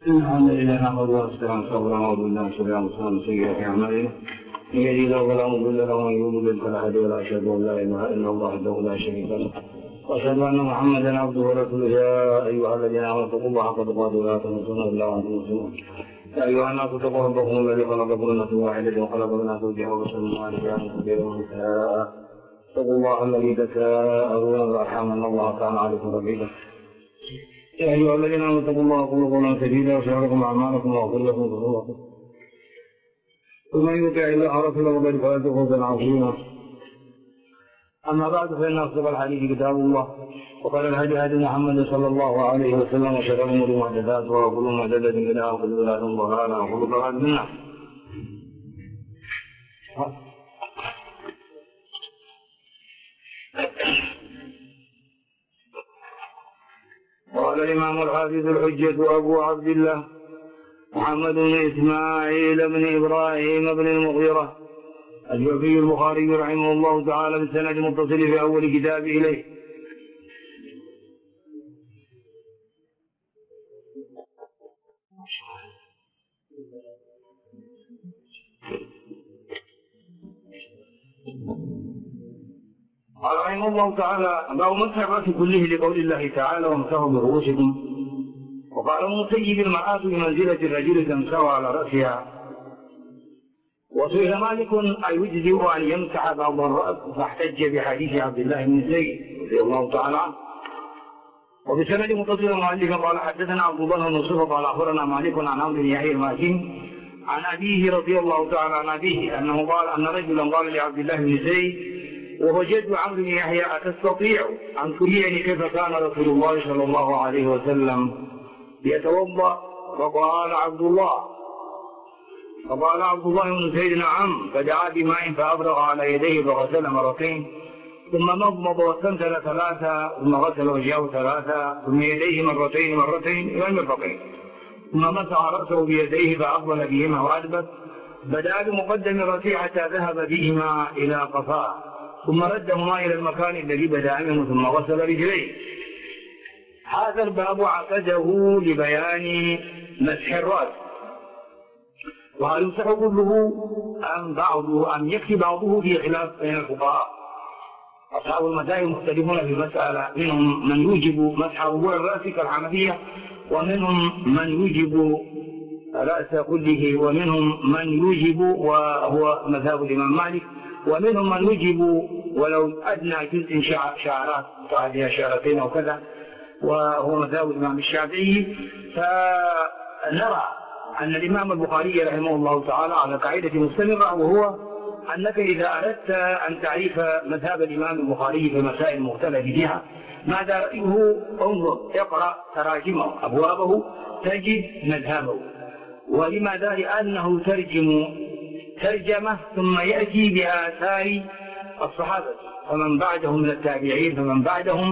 الحمد لله نحمده ونستعينه ونعوذ بالله من شرور انفسنا ومن سيئات اعمالنا من يهده الله فلا مضل له ومن يضلل فلا هادي له اشهد ان لا اله الا الله وحده لا شريك له واشهد ان محمدا عبده ورسوله يا ايها الذين امنوا اتقوا الله حق تقاته ولا تموتن الا وانتم مسلمون يا ايها الناس اتقوا ربكم الذي خلقكم من نفس واحده وخلق منها زوجها وبث منهما رجالا كثيرا ونساء اتقوا الله الذي تساءلون بالارحام ان الله كان عليكم رقيبا يا أيها الذين آمنوا اتقوا الله وقولوا قولا سديدا ويغفر لكم أعمالكم ويغفر لكم ذنوبكم ومن يطع الله ورسوله فقد فاز فوزا عظيما أما بعد فإن أصدق الحديث كتاب الله وقال الهدي هدي محمد صلى الله عليه وسلم وشر الأمور محدثاتها وكل محدثة بدعة وكل بدعة ضلالة وكل ضلالة في النار. قال الإمام الحافظ الحجة أبو عبد الله محمد بن إسماعيل بن إبراهيم بن المغيرة الجوفي البخاري رحمه الله تعالى بالسند المتصل في أول كتابه إليه. قال رحمه الله تعالى باب مسح الرأس كله لقول الله تعالى وامسحوا برؤوسكم. وقال المسيب المرأة بمنزلة الرجل تمسح على رأسها. وسئل مالك أيجزئ أن يمسح بعض الرأس فاحتج بحديث عبد الله بن زيد رضي الله تعالى عنه. وبسند متصل مالك قال حدثنا عبد الله بن يوسف قال أخبرنا مالك عن عمرو بن يحيى المازني عن أبيه رضي الله تعالى عن أبيه أنه قال أن رجلا قال لعبد الله بن زيد وهو جد عمرو بن يحيى أتستطيع أن تريني كيف كان رسول الله صلى الله عليه وسلم يتوضأ؟ فقال عبد الله بن زيد نعم. فدعا بماء فأبرغ على يديه فغسل مرتين ثم مضمض واستنثر ثلاثة ثم غسل وجهه ثلاثة ثم يديه مرتين إلى المرفقين ثم مسح رأسه بيديه فأقبل بهما وأدبر. بدأ بمقدم رأسه حتى ذهب بهما إلى قفاه ثم ردهما إلى المكان الذي بدأ منه ثم غسل رجليه. هذا الباب عقده لبيان مسح الرأس وهل يمسح كله أم بعضه أم يكفي بعضه في خلاف بين الفقهاء. أصحاب المذاهب مختلفون في المسألة منهم من يوجب مسح ربوع الرأس كالحنفية ومنهم من يوجب رأس كله ومنهم من يوجب وهو مذهب الإمام مالك ومنهم من يجب ولو أدنى جزء شعرات تعديها شعرتين أو كذا وهو مذهب الإمام الشافعي. فنرى أن الإمام البخاري رحمه الله تعالى على قاعدة مستمرة وهو أنك إذا أردت أن تعرف مذهب الإمام البخاري في مسائل مختلفة فيها ماذا رأيه انظر اقرأ تراجمه أبوابه تجد مذهبه. ولماذا؟ لأنه ترجمة ثم يأتي بآثار الصحابة فمن بعدهم من التابعين فمن بعدهم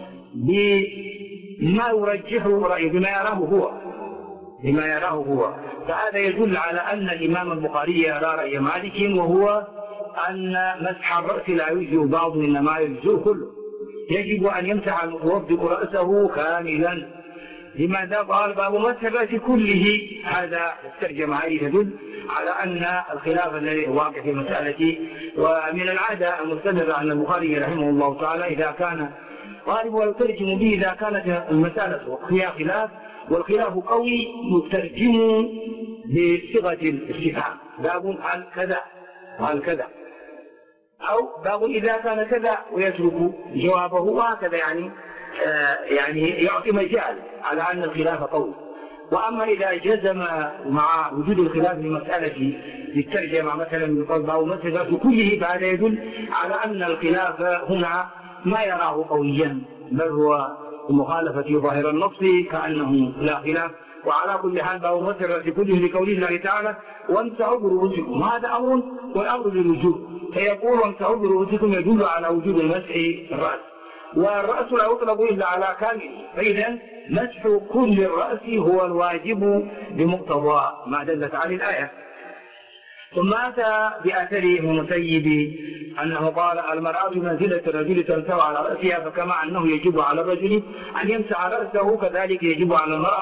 بما يرجحه رأيه بما يراه هو. فهذا يدل على أن الإمام البخاري يرى رأي مالك وهو أن مسح الرأس لا يجزئ بعض إنما يجزئ كله. يجب أن يمسح المتوضئ رأسه كاملا. لماذا؟ قال باب مسح الرأس كله. هذا الترجمة هذه تدل على أن الخلاف الذي واقع في مسألة ومن العادة المستمرة أن البخاري رحمه الله تعالى إذا كان غالب ويترجم به إذا كانت المسألة فيها خلاف والخلاف قوي يترجم بصيغة الاستفهام باب قال كذا أو باب إذا كان كذا ويترك جوابه وهكذا يعني يعطي مجال على أن الخلاف قوي. وأما إذا جزم مع وجود الخلاف في مسألة للترجمة مثلا بقول أو مسألة كله فهذا يدل على أن الخلاف هنا ما يراه قويا بل هو مخالفة ظاهر النص كأنه لا خلاف. وعلى كل حال باب مسح كله لقول الله تعالى وامسحوا برؤوسكم. هذا أمر والأمر للوجوب فيقول وامسحوا برؤوسكم يدل على وجود المسح الرأس والرأس لا يطلق إلا على كامل. فإذا مسح كل الرأس هو الواجب بمقتضى ما دلت عليه الآية. ثم أتى بأثر المسيب أنه قال المرأة منزلة الرجل تمسح على رأسها فكما أنه يجب على الرجل أن يمسح رأسه كذلك يجب على المرأة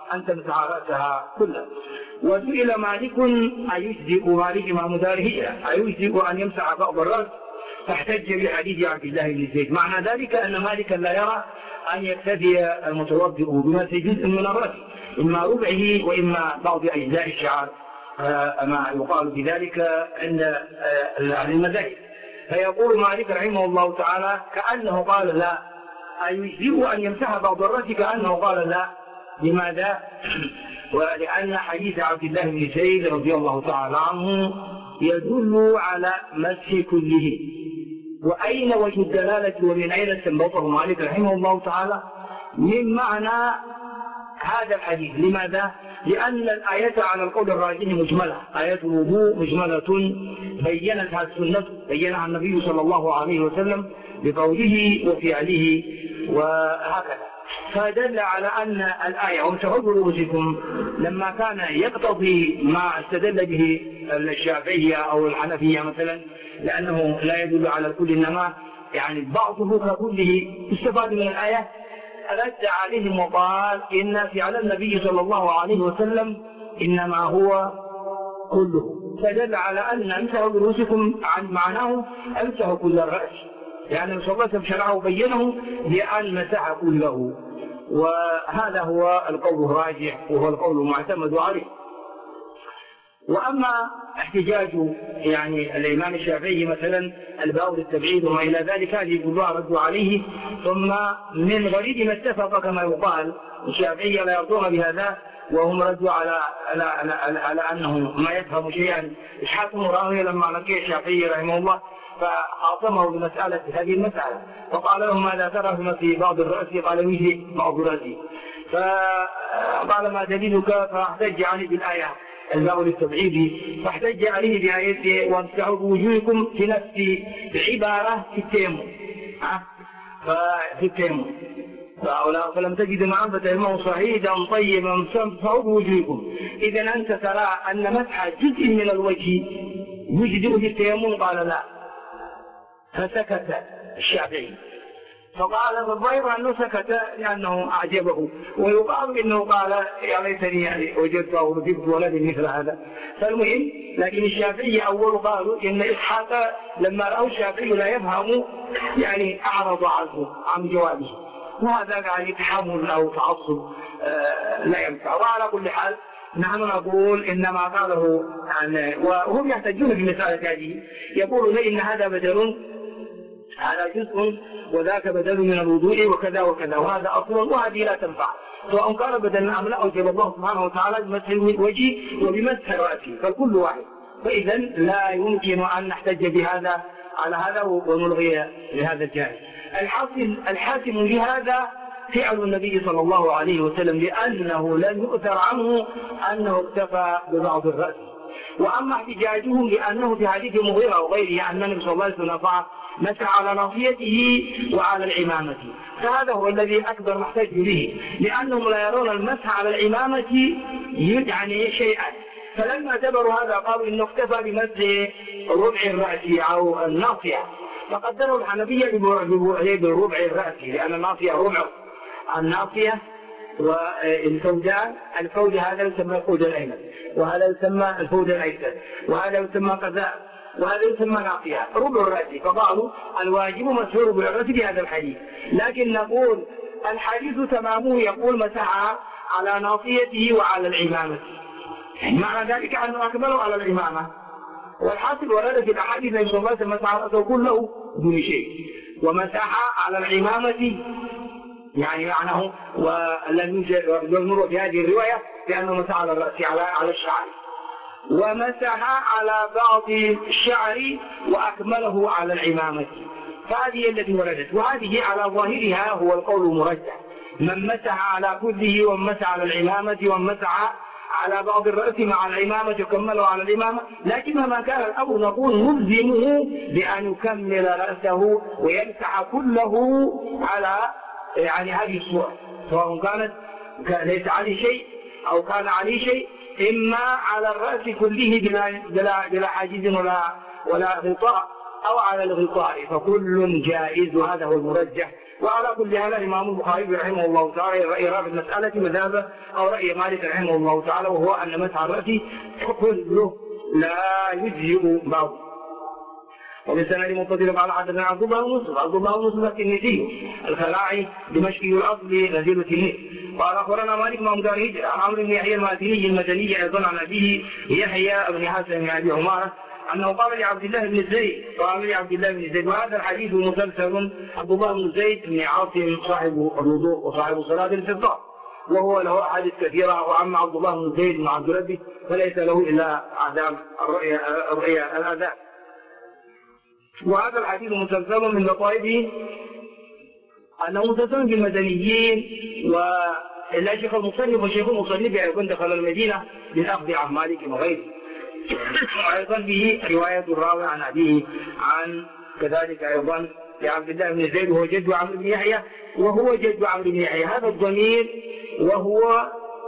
أن تمسح رأسها كلها. وسئل مالك أيجزئ مالك إمام دار الهجرة أيجزئ أن يمسح بعض الرأس، فاحتج بحديث عبد الله بن زيد. معنى ذلك أن مالكا لا يرى أن يكتفي المتوضئ بمسح جزء من الرأس، إما ربعه وإما بعض أجزاء الشعر، ما يقال بذلك عند أهل المذاهب. فيقول مالك رحمه الله تعالى كأنه قال لا، أيجزئ أن يمسح بعض الرأس كأنه قال لا. لماذا؟ ولأن حديث عبد الله بن زيد رضي الله تعالى عنه يدل على مسح كله. وأين وجه الدلالة ومن أين استنبطه مالك رحمه الله تعالى؟ من معنى هذا الحديث. لماذا؟ لأن الآية على القول الراجح مجملة، آية الوضوء مجملة بينتها السنة، بينها النبي صلى الله عليه وسلم بقوله وفعله وهكذا. فدل على أن الآية وامسحوا برؤوسكم لما كان يقتضي ما استدل به الشافعية أو الحنفية مثلا، لأنه لا يدل على الكل إنما يعني بعضه ككله، استفاد من الآية رد عليهم وقال إن فعل النبي صلى الله عليه وسلم إنما هو كله. فدل على أن امسحوا برؤوسكم عن معناه امسحوا كل الرأس، يعني صلى الله عليه وسلم شرعه وبينه بأن مسح كله. وهذا هو القول الراجح وهو القول المعتمد عليه. وأما احتجاج يعني الإمام الشافعي مثلا الباء للتبعيد وما إلى ذلك، هذه كلها ردوا عليه، ثم من غريب ما اتفق كما يقال الشافعية لا يرضون بهذا، وهم ردوا على أنه ما يفهم شيئا. إسحاق بن راهويه لما لقي الشافعي رحمه الله فخاصمه بمسألة هذه المسألة، فقال له ماذا ترى في بعض الرأس؟ قال وجهي بعض رأسي. فقال ما دليلك؟ فاحتج عليه بالآية الباء للتبعيد، فاحتج عليه بآية وامسحوا بوجوهكم في نفس عبارة في التيمم، في التيمم فلم تجد معا فتيمموا صعيدا طيبا فامسحوا بوجوهكم. إذا أنت ترى أن مسح جزء من الوجه يجزئ في التيمم؟ قال لا، فسكت الشافعي. فقال الظاهر أنه سكت لأنه أعجبه، ويقال إنه قال يا ليتني يعني وجدت أو رزقت ولد مثل هذا. فالمهم لكن الشافعي أول قالوا إن إسحاق لما رأوا الشافعي لا يفهم يعني أعرض عنه عن جوابه، وهذا يعني تحمل أو تعصب لا ينفع. وعلى كل حال نحن نقول إنما قاله يعني، وهم يحتجون في مسألة هذه، يقولون إن هذا بدل هذا جزء وذاك بدل من الوضوء وكذا وكذا، وهذا أصل وهذه لا تنفع، سواء كان بدلا أم لا أوجب الله سبحانه وتعالى بمسح الوجه وبمسح رأسه، فالكل واحد. فإذا لا يمكن أن نحتج بهذا على هذا ونلغي لهذا الجانب. الحاسم لهذا فعل النبي صلى الله عليه وسلم، لأنه لم يؤثر عنه أنه اكتفى ببعض الرأس. وأما احتجاجهم لأنه في حديث مغيرة وغيره أن النبي صلى الله عليه وسلم مسح على ناصيته وعلى العمامة، فهذا هو الذي أكبر محتج به، لأنهم لا يرون المسح على العمامة يعني شيئا. فلما اعتبروا هذا قالوا إنه اكتفى بمسح ربع الرأس أو الناصية، فقدروا الحنفية بربع الرأس، لأن الناصية ربع الناصية، والفودان الفود هذا يسمى الفود الأيمن، وهذا يسمى الفود الأيسر، وهذا يسمى كذا، وهذا يسمى ناصية ربع الرأس. فقالوا الواجب مسح ربع الرأس بهذا الحديث، لكن نقول الحديث تمامه يقول مسح على ناصيته وعلى العمامة، معنى ذلك أنه أكمله على العمامة. والحاصل ورد في الأحاديث أن الله مسح رأسه كله دون شيء، ومسح على العمامة يعني معناه ولم يوجد في هذه الرواية لأنه مسح على الرأس على الشعر، ومسح على بعض الشعر وأكمله على العمامة. فهذه التي وردت، وهذه على ظاهرها هو القول المرجح، من مسح على كله ومسح على العمامة ومسح على بعض الرأس مع العمامة يكمله على العمامة. لكن ما كان الأمر نقول نلزمه بأن يكمل رأسه ويمسح كله على يعني هذه الصورة، سواء كانت ليس عليه شيء أو كان عليه شيء، إما على الرأس كله بلا حاجز ولا غطاء، أو على الغطاء فكل جائز، وهذا هو المرجح. وعلى كل هذا الإمام البخاري رحمه الله تعالى يرى في المسألة مذهبه أو رأي مالك رحمه الله تعالى، وهو أن مسح الرأس كله لا يجزئ بعضه. وبالسند متصل قال حدثنا عبد الله بن مسلم الترمذي الخلاعي دمشقي الاصل نزيل التلميذ قال اخبرنا مالك بن دار هجره عن عمرو بن يحيى المازني المدني ايضا عن ابيه يحيى بن حسن بن ابي عماره انه قال لعبد الله بن زيد وهذا الحديث مسلسل. عبد الله بن زيد بن عاصم صاحب الوضوء وصاحب صلاه الاستسقاء، وهو له احاديث كثيره، واما عبد الله بن زيد بن عبد ربه فليس له الا اعدام الرؤيا الاذان. وهذا الحديث مسلسل من لطائفه أنه مسلسل بالمدنيين، وإلا شيخ المصنف وشيخ المصنف أيضا دخل المدينة بالأخذ عن مالك وغيره، وأيضا به رواية الراوي عن أبيه عن كذلك أيضا لعبد الله بن زيد وهو جد عمرو بن يحيى هذا الضمير وهو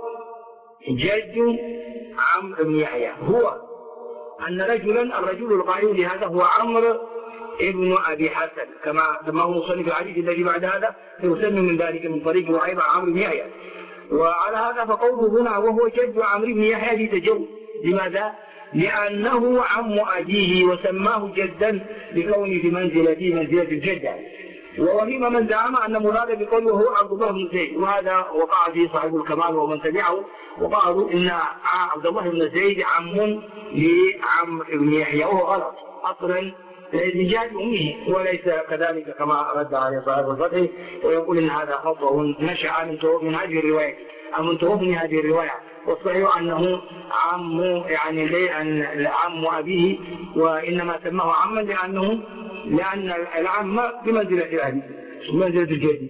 جد عمرو بن يحيى هو أن الرجل القائل لهذا هو عمرو ابن أبي حسن كما سماه مصنف الحديث الذي بعد هذا فيسمى من ذلك من طريق وأيضا عمرو بن يحيى. وعلى هذا فقوله هنا وهو جد عمرو بن يحيى بتجوز. لماذا؟ لأنه عم أبيه وسماه جدا لكونه في منزلة الجدة. ومما من زعم أن مراد بقوله هو عبد الله بن زيد، وهذا وقع فيه صاحب الكمال ومن تبعه، وقالوا إن عبد الله بن زيد عم لعمرو بن يحيى، وهو غلط أصلا لجهة أمه وليس كذلك كما رد عليه صاحب الفتح، ويقول إن هذا خطأ نشأ من هذه الرواية أو من توهم هذه الرواية. والصحيح أنه عم عم أبيه، وإنما سماه عما لأن العم بمنزلة الأبي بمنزلة الجد.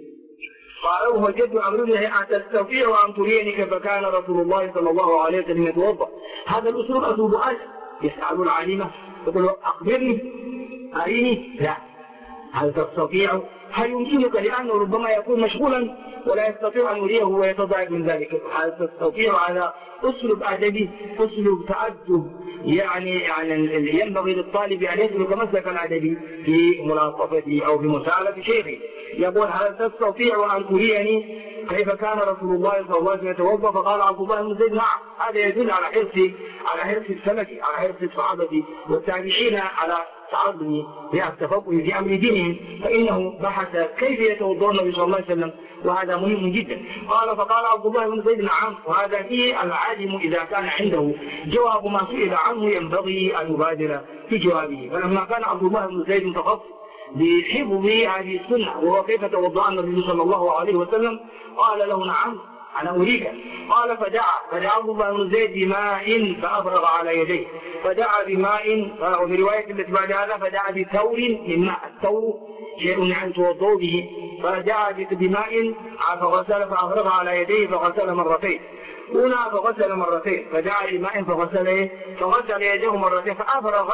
قال وهو جد عمرو بن يحيى تستطيع أن تريني كيف كان رسول الله صلى الله عليه وسلم يتوضأ. هذا الأسلوب أسلوب يسأل العليمة يقول أخبرني أريني، لا هل تستطيع؟ هل يمكنك؟ لأنه ربما يكون مشغولا ولا يستطيع أن يريه ويتضايق من ذلك. هل تستطيع؟ على أسلوب أدبي، أسلوب تأدب، يعني ينبغي للطالب أن يسلك مسلكا أدبي في ملاطفته أو في مساعدة شيخه. يقول هل تستطيع أن تريني كيف كان رسول الله صلى الله عليه وسلم يتوضأ؟ فقال عبد الله بن زيد نعم. هذا يدل على حرص السلف، على حرص الصحابة والتابعين على تعظم التفقه في أمر دينهم، فإنه بحث كيف يتوضأ النبي صلى الله عليه وسلم، وهذا مهم جدا. فقال عبد الله بن زيد نعم. وهذا فيه العالم إذا كان عنده جواب ما سئل عنه ينبغي أن يبادر في جوابه. فلما كان عبد الله بن زيد متخصص بحفظ هذه السنة وهو كيف توضأ النبي صلى الله عليه وسلم قال له نعم أنا أريك. قال فدعا عبد الله بن زيد بماء فأفرغ على يديه، فدعا بماء، وفي رواية التي بعد هذا فدعا بثور من ماء. الثور شيء يعني توضأ به، فدعا بماء فغسل فأفرغ على يديه فغسل مرتين. هنا فغسل مرتين، فدعا بماء فغسل يديه مرتين فأفرغ.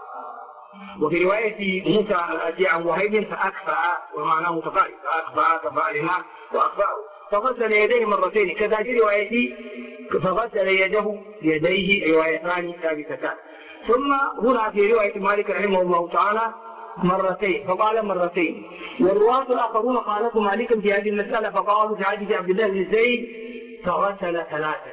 وفي رواية موسى الأتي عن وهيب فأكفأ، ومعناه متقارب، كفأ للماء وأكفأه، فغسل يديه مرتين. كذا في رواية فغسل يديه روايتان ثابتتان. ثم هنا في رواية مالك رحمه الله تعالى مرتين، فقال مرتين. والرواة الآخرون قالوا مالك في هذه المسألة فقالوا في حديث عبد الله بن زيد فغسل ثلاثة.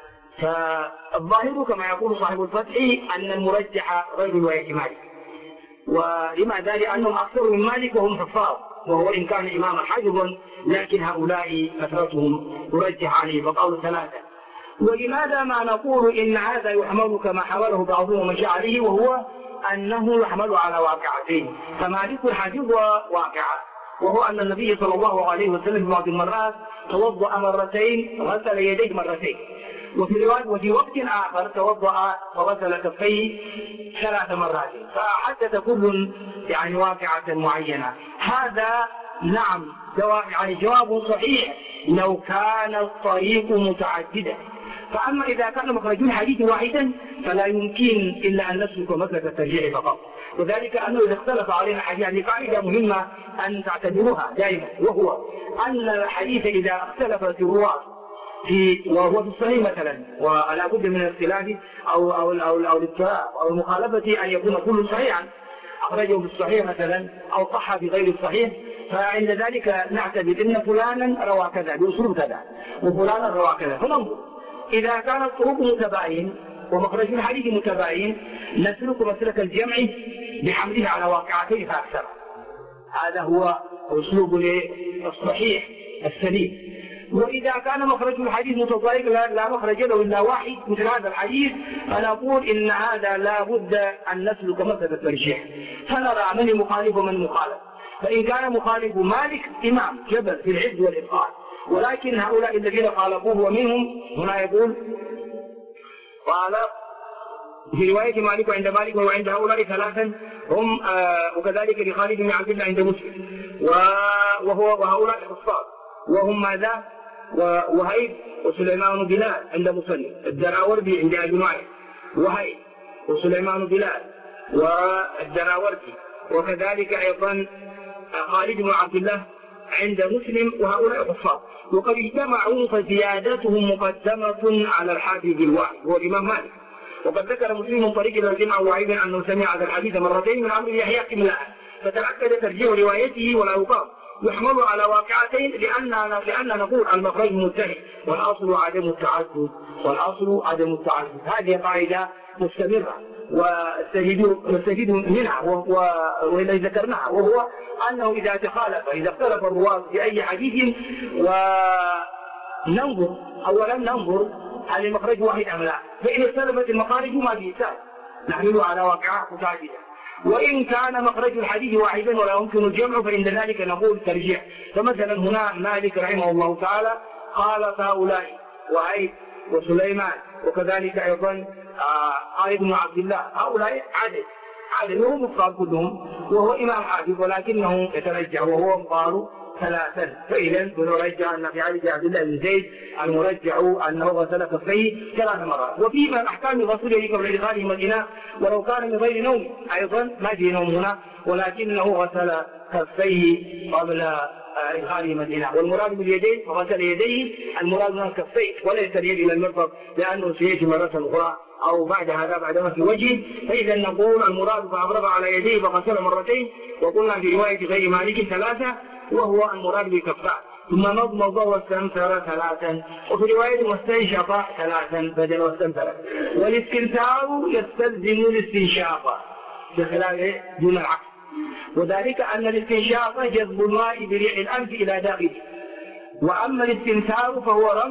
فالظاهر كما يقول صاحب الفتح أن المرجح غير رواية مالك. ولماذا؟ لأنهم أكثر من مالك وهم حفاظ، وهو إن كان إماما حافظا، لكن هؤلاء كثرتهم ترجح عليه فقالوا ثلاثة. ولماذا ما نقول إن هذا يحمل كما حمله بعضهم ومشى عليه، وهو أنه يحمل على واقعتين. فمالك حافظ واقعة، وهو أن النبي صلى الله عليه وسلم في بعض المرات توضأ مرتين غسل يديه مرتين، وفي وقت آخر توضأ وغسل كفيه 3 مرات، فحدث كل يعني واقعة معينة. هذا نعم جواب صحيح لو كان الطريق متعددا. فأما إذا كان مخرج الحديث واحدا فلا يمكن إلا أن نسلك مسلك الترجيح فقط. وذلك أنه إذا اختلف علينا حديث، هذه قاعدة مهمة أن تعتبروها دائما، وهو أن الحديث إذا اختلفت الرواة وهو في الصحيح مثلا، ولا بد من الاختلاف أو الاضطراب أو المخالفة أن يكون كل صحيحا. أخرجه في الصحيح مثلا أو صح في غير الصحيح، فعند ذلك نعتبر إن فلانا روى كذا بأسلوب كذا وفلانا روى كذا، فننظر إذا كان الطرق متباين ومخرج الحديث متباين نسلك مسلك الجمع بحمله على واقعتين فأكثر. هذا هو أسلوب الصحيح السليم. وإذا كان مخرج الحديث متضايق لا مخرج له إلا واحد مثل هذا الحديث، فنقول إن هذا لا بد أن نسلك مسلك الترجيح، فنرى من المخالف ومن المخالف. فإن كان مخالف مالك إمام جبل في العز والإتقان، ولكن هؤلاء الذين خالفوه ومنهم هنا يقول قال في رواية مالك وعند مالك وعند هؤلاء ثلاثا هم وكذلك لخالد بن عبد الله عند مسلم وهؤلاء حفاظ وهم ماذا؟ وهيب وسليمان بلال عند مسلم، الدراوردي عند أبي نعيم، وهيب وسليمان بلال والدراوردي، وكذلك أيضا خالد بن عبد الله عند مسلم وهؤلاء حفاظ. وقد اجتمعوا فزيادتهم مقدمة على الحافظ الواحد هو الإمام مالك. وقد ذكر مسلم من طريق الجمع وعيبا أنه سمع هذا الحديث مرتين من عمرو بن يحيى قبلها، فتأكد ترجيح روايته ولا يقام، يحمل على واقعتين لأن نقول المخرج متحد والأصل عدم التعدد، عدم التعدد. هذه قاعدة مستمرة ونستفيد منها وإذا ذكرناها، وهو أنه إذا اختلف الرواة في أي حديث وننظر أولا هل المخرج واحد أم لا، فإن اختلفت المخارج ما في إشكال نحمله على واقعة متعددة. وإن كان مخرج الحديث واحدا ولا يمكن الجمع فإن ذلك نقول ترجيح. فمثلا هنا مالك رحمه الله تعالى قال هؤلاء وهيب وسليمان وكذلك أيضا خالد بن عبد الله، هؤلاء عدد وهم مفرد كلهم، وهو إمام حافظ ولكنه يترجع وهو قالوا ثلاثا. فإذا نرجع أن في حديث عبد الله بن زيد المرجع أنه غسل كفيه 3 مرات. وفي من أحكام غسل يديه قبل إدخاله الإناء ولو كان من غير نوم، أيضا ما في نوم هنا ولكنه غسل كفيه قبل إدخاله الإناء. والمراد باليدين فغسل يديه، المراد من الكفين وليس اليد إلى المرفق لأنه سيأتي مرة أخرى أو بعد هذا بعدما في وجهه. فإذا نقول المراد فأفرغ على يديه فغسل مرتين، وقلنا في رواية غير مالك 3 وهو المراد بكفاء، ثم مضمض واستنثر 3، وفي رواية واستنشق 3 بدل واستنثر. والاستنثار يستلزم الاستنشاق بخلاف دون العكس، وذلك أن الاستنشاق جذب الماء بريح الأنف إلى داخله، وأما الاستنثار فهو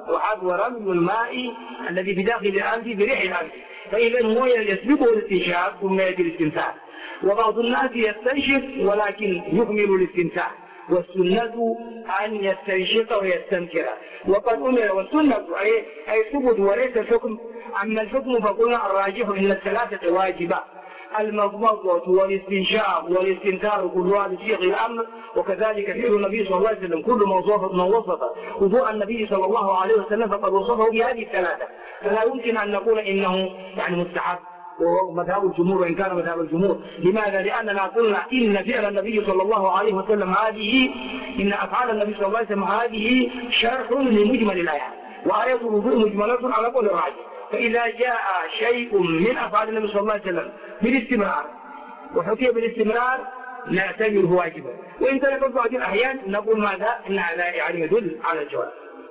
رمي الماء الذي في داخل الأنف بريح الأنف، فإذا هو يسبقه الاستنشاق ثم يأتي الاستنثار. وبعض الناس يستنشق ولكن يهمل الاستنثار، والسنة أن يستنشق ويستنكر. وقد أمر والسنة أي ثبت وليس الحكم. أما الحكم فقلنا الراجح إن الثلاثة واجبة، المضمضة والاستنشاق والاستنثار كلها بصيغ الأمر، وكذلك فعل النبي صلى الله عليه وسلم كل من وصف وضوء النبي صلى الله عليه وسلم فقد وصفه بهذه الثلاثة، فلا يمكن أن نقول إنه مستحب وهو مذهب الجمهور وإن كان مذهب الجمهور. لماذا؟ لأننا قلنا إن فعل النبي صلى الله عليه وسلم إن أفعال النبي صلى الله عليه وسلم هذه شرح لمجمل الآيات، وآيات الوضوء مجملة على قول الراجح. فإذا جاء شيء من أفعال النبي صلى الله عليه وسلم بالاستمرار وحكي بالاستمرار نعتبره واجبا، وإن ترك بعض الأحيان نقول ماذا؟ إن هذا يدل على الجواز.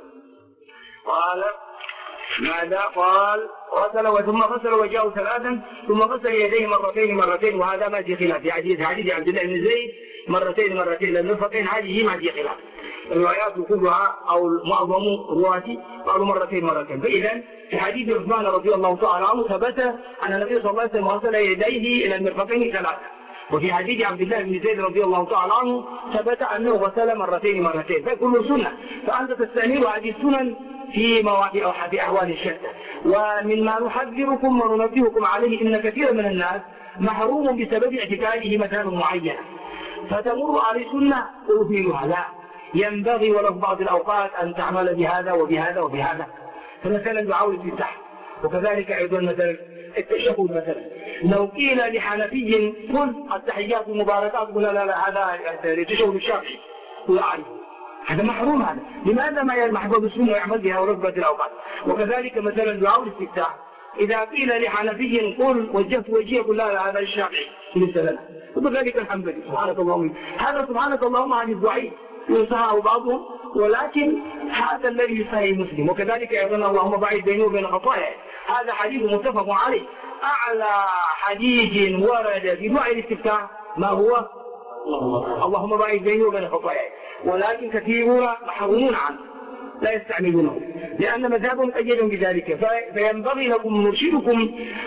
قال ماذا؟ قال غسل ثم غسل وجهه 3 ثم غسل يديه مرتين، وهذا ما في خلاف في حديث عبد الله بن زيد مرتين للمرفقين، هذه ما في خلاف. الروايات كلها أو معظم رواتي قالوا مرتين. فإذا في حديث عثمان رضي الله تعالى عنه ثبت أن النبي صلى الله عليه وسلم غسل يديه إلى المرفقين 3، وفي حديث عبد الله بن زيد رضي الله تعالى عنه ثبت أنه غسل مرتين، فكل سنة. فأنت تستنير هذه السنن في مواقع أو في أحوال شتى. ومما نحذركم وننبهكم عليه إن كثيرا من الناس محروم بسبب اعتكاده مكان معين، فتمر عليه سنة أثيرها، لا ينبغي وله بعض الأوقات أن تعمل بهذا وبهذا وبهذا. فمثلا دعاء الافتتاح، وكذلك أيضا مثلا التشهد. مثلا لو قيل لحنفي قل التحيات المباركات قل لا هذا التشهد الشرعي لا أعرفه، هذا محروم. هذا لماذا ما يحفظ السنة ويعمل بها ورغبة الأوقات؟ وكذلك مثلا دعاء الاستفتاح إذا قيل لحنفي قل وجهت وجهي قل لا هذا الشافعي ليس لنا، وكذلك الحنبلي سبحانك اللهم. هذا سبحانك اللهم حديث ضعيف ينصحه بعضهم، ولكن هذا الذي يصحح مسلم. وكذلك أيضا اللهم باعد بينه وبين خطاياه، هذا حديث متفق عليه. أعلى حديث ورد في دعاء الاستفتاح ما هو؟ اللهم باعد بينه وبين خطاياه، ولكن كثيرون محرومون عنه لا يستعملونه لأن مذهبهم أجل بذلك. فينبغي لكم نرشدكم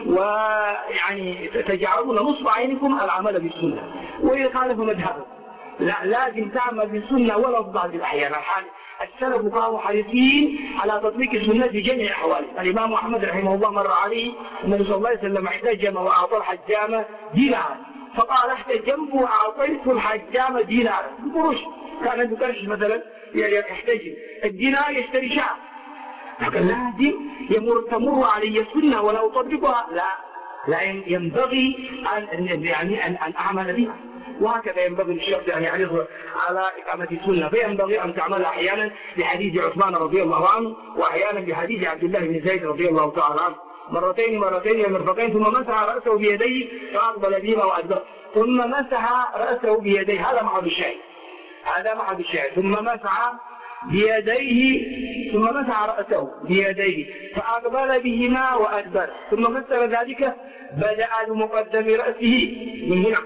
ويعني تجعلون نصب عينكم العمل بالسنة، وإذا خالف مذهبهم لا لازم تعمل بالسنة ولا في بعض الأحيان. السلف كانوا حريصين على تطبيق السنة في جميع أحواله. الإمام أحمد رحمه الله مر عليه النبي صلى الله عليه وسلم احتجم وأعطى الحجام دينارا، فقال احتجمت وأعطيت الحجام دينارا بقروش. كان يكرش مثلا يعني يحتجم الدينار يشتري شعر، لكن لازم تمر علي السنة ولا أطبقها، لا ينبغي أن أعمل بها. وهكذا ينبغي للشخص أن يحرص على إقامة السنة، فينبغي أن تعمل أحيانا بحديث عثمان رضي الله عنه، وأحيانا بحديث عبد الله بن زيد رضي الله تعالى عنه، مرتين المرفقين، ثم مسح رأسه بيديه فأقبل بهما وأدبر، ثم مسح رأسه بيديه. هذا محل الشاهد. ثم مسح بيديه ثم مسح رأسه بيديه فأقبل بهما وأدبر، ثم فسر ذلك بدأ بمقدم رأسه من هنا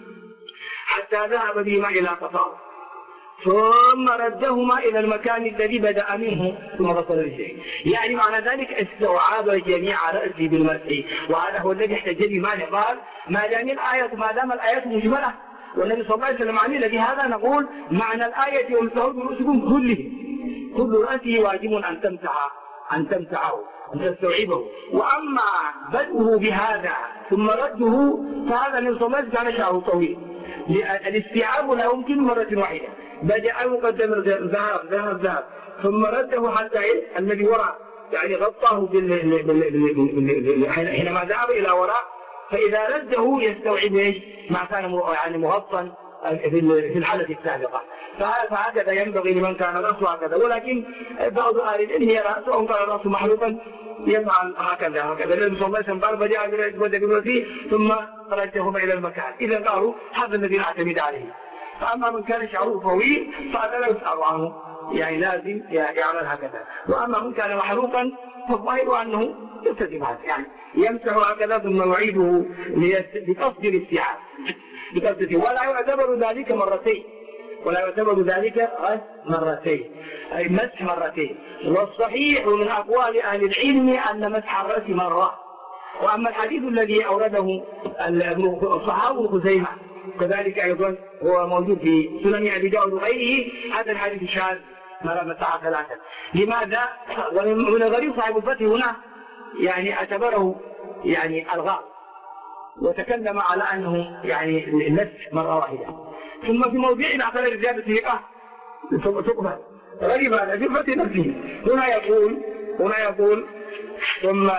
حتى ذهب بهما إلى قفاه، ثم ردهما إلى المكان الذي بدأ منه ثم غسل رجليه. يعني معنى ذلك استوعب جميع رأسه بالمسح، وهذا هو الذي احتج به مالك. قال ما دام الآيات مجملة والنبي صلى الله عليه وسلم عمل بهذا، نقول معنى الآية وامسحوا برؤوسكم كل رأسه واجب أن تمسحه أن تستوعبه. وأما بدءه بهذا ثم رده فهذا النبي صلى الله عليه وسلم كان شعره طويل، الاستيعاب لا يمكن مرة واحدة. بدأ مقدم ذهب ثم رده حتى الذي وراء يعني غطاه حينما ذهب إلى وراء، فإذا رده يستوعب ما كان يعني مغطى في الحالة السابقة. فهكذا ينبغي لمن كان رأسه هكذا. ولكن بعض أهل العلم يرى سواء كان رأسه محلوقا يفعل هكذا. النبي صلى الله عليه وسلم قال بدأ برأسه ثم رجهما إلى المكان. إذا قالوا هذا الذي نعتمد عليه. فأما من كان شعره طويل فهذا لا يسأل عنه، يعني لازم يعمل هكذا. وأما من كان محلوقا فالظاهر أنه يلتزم هذا، يعني يمسح هكذا ثم يعيده بقصد الاستيعاب ولا يعتبر ذلك مرتين، أي مسح مرتين. والصحيح من أقوال أهل العلم أن مسح الرأس مرة. وأما الحديث الذي أورده صحابه خزيمة كذلك أيضا هو موجود في سنن أبي داود وغيره، هذا الحديث شاذ مسح ثلاثة. لماذا؟ ومن الغريب صاحب الفتح هنا يعني اعتبره يعني الغاء وتكلم على أنه يعني المسح مرة واحدة. ثم في موضع اعتبر زيادة ثقة تقبل. غريب هذا في فتح نفسه. هنا يقول ثم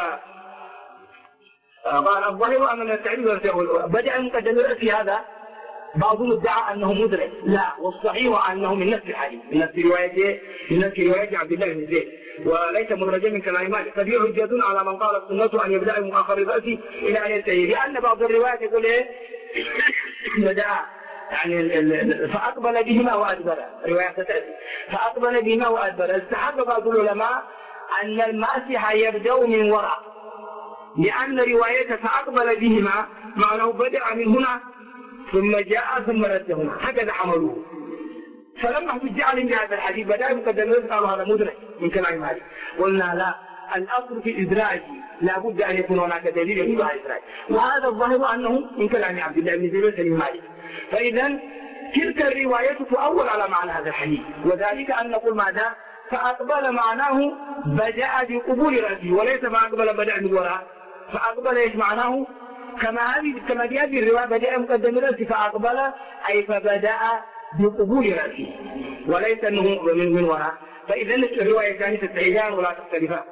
قال الظاهر أن التعليم بدأ مقدم رأسي هذا بعضهم ادعى أنه مدرك، لا، والصحيح أنه من نفس الحديث من نفس رواية عبد الله بن زيد وليس مدرجا من كلام مالك. ففي حجة على من قال السنة أن يبدأ من آخر رأسه إلى أن ينتهي، لأن بعض الروايات يقول بدأ يعني فأقبل بهما وأدبر، رواية تأتي فأقبل بهما وأدبر. استحب بعض العلماء أن الماسح يبدأ من وراء، لأن رواية فأقبل بهما معناه بدأ من هنا ثم جاء ثم ردهما، هكذا حملوه. فلما حجج عليهم بهذا الحديث بدأ مقدم قالوا هذا مدرك من كلام مالك. قلنا لا، الأصل في الإدراج لا بد أن يكون هناك دليل يدل على الإدراج، وهذا الظاهر أنه من كلام عبد الله بن زيد وسليم مالك. فإذا تلك الرواية تؤول على معنى هذا الحديث، وذلك أن نقول ماذا؟ فأقبل معناه بدأ بقبول رأسه، وليس فأقبل بدأ من وراء. فأقبل إيش معناه؟ كما في هذه الرواية بدأ مقدم رأسه فأقبل أي فبدأ بقبول رأسه، وليس أنه من وراء. فإذا الرواية الثانية تتعيدان ولا تختلفان.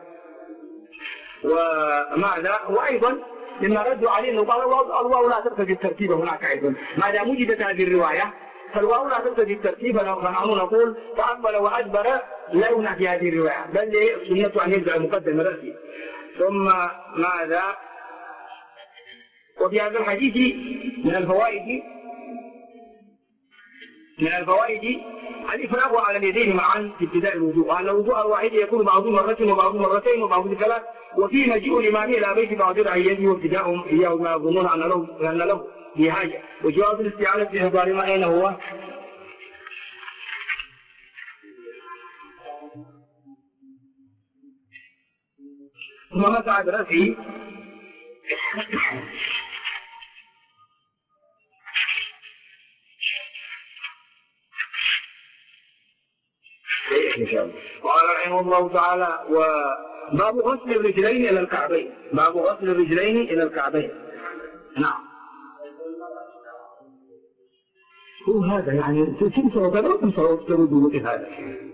وماذا؟ وأيضا لما ردوا عليه أنه قال الواو لا تقتضي الترتيب هناك أيضا، ما دام وجدت هذه الرواية فالواو لا تقتضي الترتيب، فنحن نقول فأقبل وأدبر لا يمنع في هذه الرواية، بل السنة أن يبدأ مقدم رأسه. ثم ماذا؟ وفي هذا الحديث من الفوائد الإفراغ على اليدين معا في ابتداء الوضوء، وأن الوضوء الواحد يكون بعضه مرة وبعضه مرتين وبعضه ثلاث، وفيه مجيء الإمام إلى بيت بعض رعيته وابتداءهم إياه ما يظنون أن له بحاجة، وجواز الاستعانة بإحضار ما أين هو؟ ثم مسح برأسه قال رحمه الله تعالى: وباب غسل الرجلين إلى الكعبين. باب غسل الرجلين إلى الكعبين. نعم. هو هذا يعني تنسوا كذا وتنسوا تردوا هذا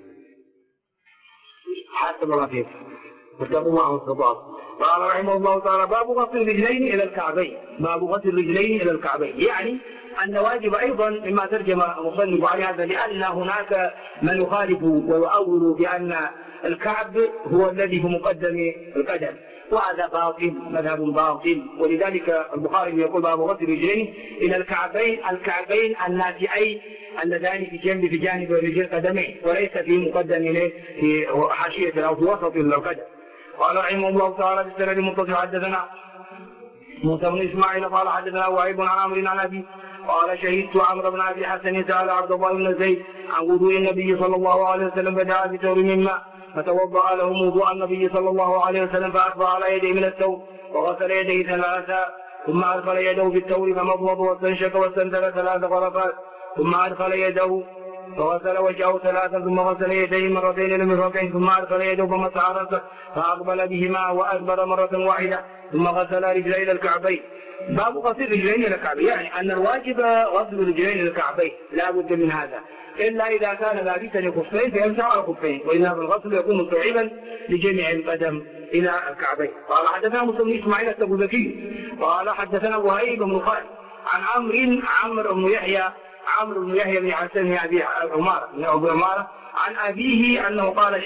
حسب الله فيك واتقوا معه الصباط. قال رحمه الله تعالى: باب غسل الرجلين إلى الكعبين. باب غسل الرجلين إلى الكعبين، يعني أن واجب أيضا مما ترجم المصنف على هذا، لأن هناك من يخالف ويؤول بأن الكعب هو الذي في مقدم القدم، وهذا باطل، مذهب باطل. ولذلك البخاري يقول: باب غسل الرجلين إلى الكعبين الناتئين اللذان في جانب رجل قدمين، وليس في مقدم في حاشية أو في وسط القدم. قال رحمه الله تعالى: بالسند المتصل حدثنا موسى بن إسماعيل قال حدثنا وهيب عن عمرو عن أبي قال: شهدت عمرو بن أبي حسن سأل عبد الله بن زيد عن وضوء النبي صلى الله عليه وسلم، فدعا بثور من ماء فتوضأ له وضوء النبي صلى الله عليه وسلم، فأسبغ على يديه من الثور وغسل يديه ثلاثا، ثم أدخل يده في الثور فمضمض واستنشق واستنثر 3 غرفات، ثم أدخل يده فغسل وجهه 3، ثم غسل يديه مرتين إلى المرفقين، ثم أدخل يده فمسح رأسه فأقبل بهما وأدبر مرة واحدة، ثم غسل رجليه إلى الكعبين. باب غسل الرجلين إلى الكعبين، يعني أن الواجب غسل الرجلين إلى الكعبين، لا بد من هذا، إلا إذا كان لابسا الخفين فيمسح على الخفين، وإلا الغسل يكون مستوعبا لجميع القدم إلى الكعبين. قال حدثنا موسى بن إسماعيل التبوذكي قال حدثنا وهيب بن خالد عن عمرو بن يحيى بن حسن بن أبي عمارة عن أبيه أنه قال: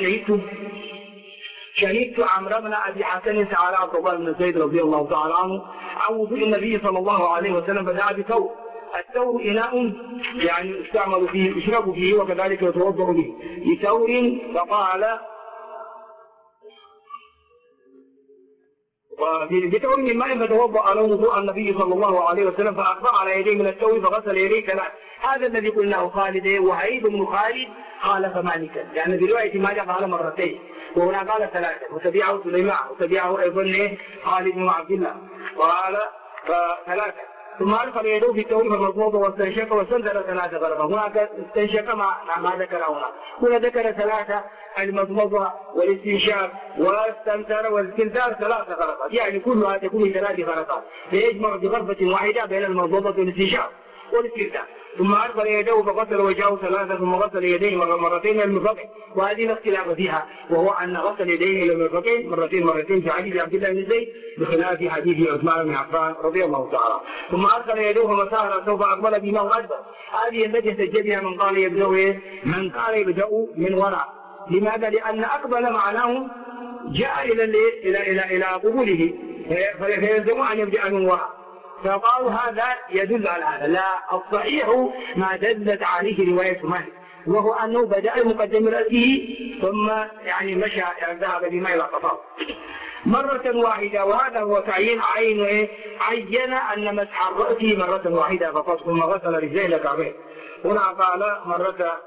شهدت عمرو بن أبي حسن سأل عبد الله بن زيد رضي الله تعالى عنه عن وضوء النبي صلى الله عليه وسلم، فدعا بثور. الثور إناء يعني يستعمل فيه، يشرب فيه وكذلك يتوضأ به، بثور. فقال: بثور من ماء فتوضأ له وضوء النبي صلى الله عليه وسلم، فأخبر على يديه من الثور فغسل يديه 3. هذا الذي قلناه خالد، وهيب بن خالد خالف مالكا، لأن في رواية مالك قال مرتين وهنا قال 3، وتبعه سليمان وتبعه أيضا خالد بن عبد الله قال 3. ثم أدخل يده في الثور فمضمض واستنشق واستنثر 3 غرفات. هناك استنشق ما ذكر هنا ذكر 3: المضمضة والاستنشاق والاستنثار والاستنثار 3 غرفات، يعني كلها تكون 3 غرفات، فيجمع بغرفة واحدة بين المضمضة والاستنشاق والاستنثار. ثم أدخل يده فغسل وجهه 3، ثم غسل يديه مرتين إلى المرفقين، وهذه لا اختلاف فيها، وهو أن غسل يديه إلى المرفقين مرتين في حديث عبد الله بن زيد، بخلاف حديث عثمان بن عفان رضي الله تعالى. ثم أدخل يده فمسح رأسه فأقبل بما وأدبر. هذه التي احتج بها من قال يبدأ من وراء. لماذا؟ لأن أقبل معناه جاء إلى قبوله، فيلزم أن يبدأ من وراء، فقالوا هذا يدل على هذا. لا، الصحيح ما دلت عليه رواية مالك، وهو أنه بدأ المقدم رأسه ثم يعني مشى ذهب بما إلى قطار مرة واحدة، وهذا هو تعيين عين أن مسح الرأس مرة واحدة فقط، ثم غسل رجليه إلى الكعبين. هنا قال مرة،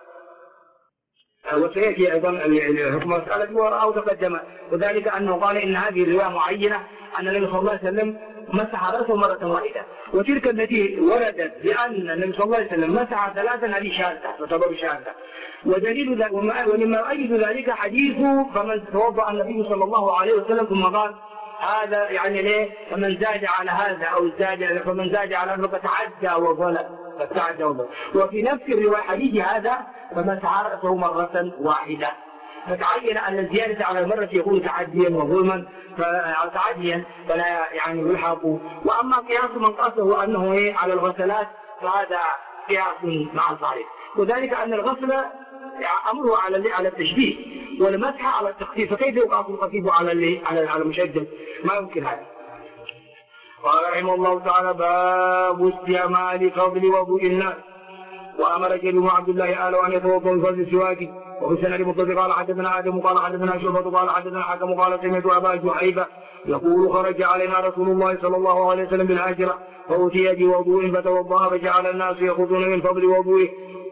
وسيأتي أيضا الحكم مسألة أو تقدم، وذلك أنه قال إن هذه الرواية معينة أن النبي صلى الله عليه وسلم مسح رأسه مرة واحدة، وتلك التي وردت بأن النبي صلى الله عليه وسلم مسح 3 هذه شاذة تعتبر شاذة. ودليل ومما يؤيد ذلك حديث فمن توضأ النبي صلى الله عليه وسلم ثم قال هذا يعني ليه؟ فمن زاد على هذا أو فمن زاد على هذا فتعدى وظلم. وفي نفس الرواية حديث هذا فمسح رأسه مرة واحدة، فتعين أن الزيادة على المرة يكون تعديا وظلما، تعديا فلا يعني يلحق. وأما قياس من قاسه أنه على الغسلات فهذا قياس مع الصحيح، وذلك أن الغسل أمره على التشبيه، والمسح على التخفيف، فكيف يقع الخفيف على المشدد؟ ما يمكن هذا. قال رحمه الله تعالى: باب استعمال فضل وضوء الناس. وامر جرير بن عبد الله اهله ان يتوضا بفضل السواك. وفي السند متصل قال حدثنا ادم قال حدثنا شعبة قال حدثنا الحكم قال سمعت ابا جحيفة يقول: خرج علينا رسول الله صلى الله عليه وسلم بالهاجرة فأتي بوضوء فتوضأ فجعل الناس يأخذون من فضل وضوئه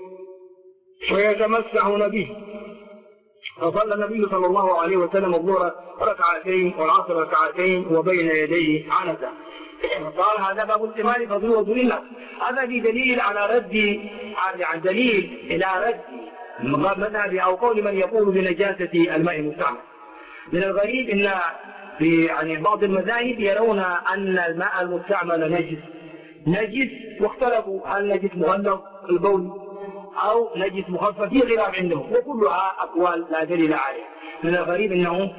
ويتمسحون به. فصلى النبي صلى الله عليه وسلم الظهر ركعتين والعصر ركعتين وبين يديه عنزة. قال: هذا باب استعمال فضل وضوء الناس. هذا دليل على رد، عن دليل إلى رد مذهب أو قول من يقول بنجاسة الماء المستعمل. من الغريب أن في بعض المذاهب يرون أن الماء المستعمل نجس، واختلفوا هل نجس مغلظ البول أو نجس مخفف، في خلاف عندهم، وكلها أقوال لا دليل عليها. من الغريب أنه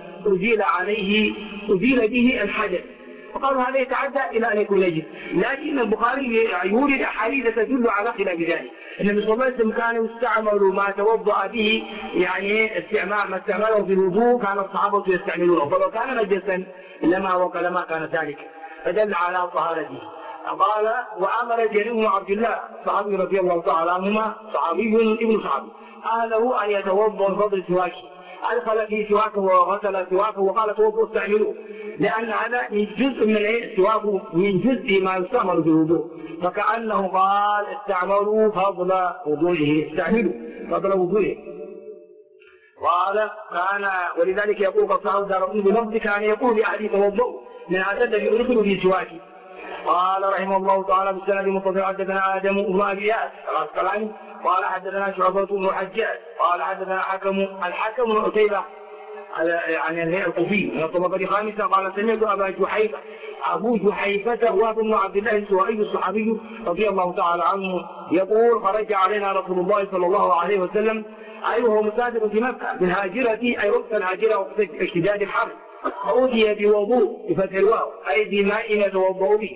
أزيل به الحدث، فقالوا هذا يتعدى إلى أن يكون نجس. لكن البخاري يورد أحاديث تدل على خلاف ذلك. النبي صلى الله عليه وسلم كان يستعمل ما توضأ به، ما استعمله في الوضوء كان الصحابة يستعملونه، فلو كان نجسا لما كان ذلك، فدل على طهارته. قال: وأمر جرير بن عبد الله صحابي رضي الله تعالى عنهما، صحابي ابن صحابي، أهله أن يتوضأ بفضل سواكه. أدخل في سواكه وغسل سواكه وقال: توضأوا استعملوه، لأن هذا من جزء من سواكه، من جزء ما يستعمل في الوضوء، فكأنه قال: استعملوا فضل وضوئه، استعملوا فضل وضوئه. قال: ولذلك يقول فصاحب دارقطني بلفظ كان يقول لأهله توضأوا من هذا الذي يدخل في سواكه. قال رحمه الله تعالى: بالسند المتصل حدثنا آدم بن أبي إياس العسقلاني قال حدثنا شعبة بن الحجاج قال حدثنا الحكم بن عتيبة الكوفي من الطبقة الخامسة قال: سمعت أبا جحيفة. أبو جحيفة هو بن عبد الله السوائي الصحابي رضي الله تعالى عنه يقول: خرج علينا رسول الله صلى الله عليه وسلم وهو مسافر في مكة بالهاجرة، أي وقت الهاجرة وقت اشتداد الحر، فأتي بوضوء بفتح الواو أي بماء يتوضأ به،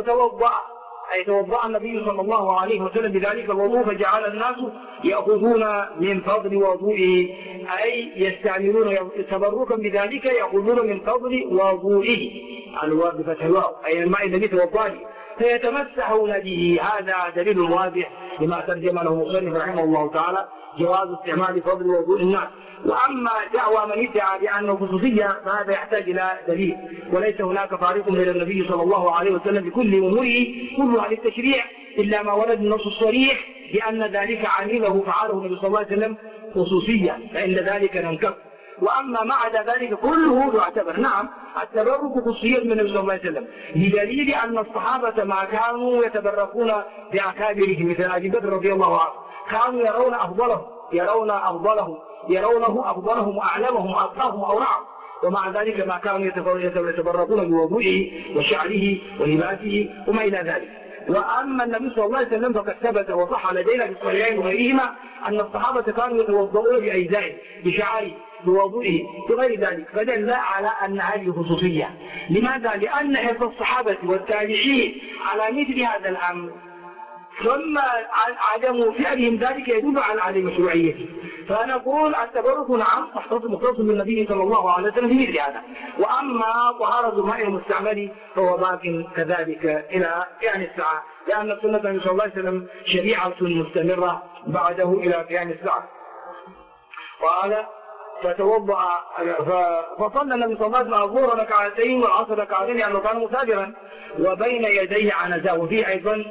توضأ النبي صلى الله عليه وسلم بذلك الوضوء، فجعل الناس يأخذون من فضل وضوئه، أي يستعملون تبركا بذلك، يأخذون من فضل وضوئه بفتح الواو أي الماء الذي توضأ به، فيتمسحون به. هذا دليل واضح لما ترجم له مصنف رحمه الله تعالى، جواز استعمال فضل وضوء الناس. وأما دعوى من ادعى بأنه خصوصية فهذا يحتاج إلى دليل، وليس هناك فارق بين النبي صلى الله عليه وسلم بكل أموره كلها للتشريع، إلا ما ورد النص الصريح بأن ذلك عمله فعله النبي صلى الله عليه وسلم خصوصية، فإن ذلك ننكر. وأما ما عدا ذلك كله يعتبر. نعم، التبرك خصوصية من النبي صلى الله عليه وسلم، بدليل أن الصحابة ما كانوا يتبركون بأكابرهم مثل أبي بكر رضي الله عنه، كانوا يرونه أفضلهم وأعلمهم وأتقاهم وأورعهم، ومع ذلك ما كانوا يتبركون بوضوئه وشعره ولباسه وما إلى ذلك. وأما النبي صلى الله عليه وسلم فقد ثبت وصح لدينا في الصحيحين وغيرهما أن الصحابة كانوا يتوضؤون بأجزائه، بشعاره، بوضوئه، بغير ذلك، فدل على أن هذه خصوصية. لماذا؟ لأن حرص الصحابة والتابعين على مثل هذا الأمر ثم عدم فعلهم ذلك يدل على عدم مشروعيته. فنقول التبرك نعم مختص بالنبي صلى الله عليه وسلم في مثل هذا. وأما طهارة الماء المستعمل فهو باق كذلك إلى قيام الساعة، لأن سنة النبي صلى الله عليه وسلم شريعة مستمرة بعده إلى قيام الساعة. قال: فصلى النبي صلى الله عليه وسلم الظهر ركعتين والعصر ركعتين لأنه كان مسافرا، وبين يديه عنزة. وفيه أيضا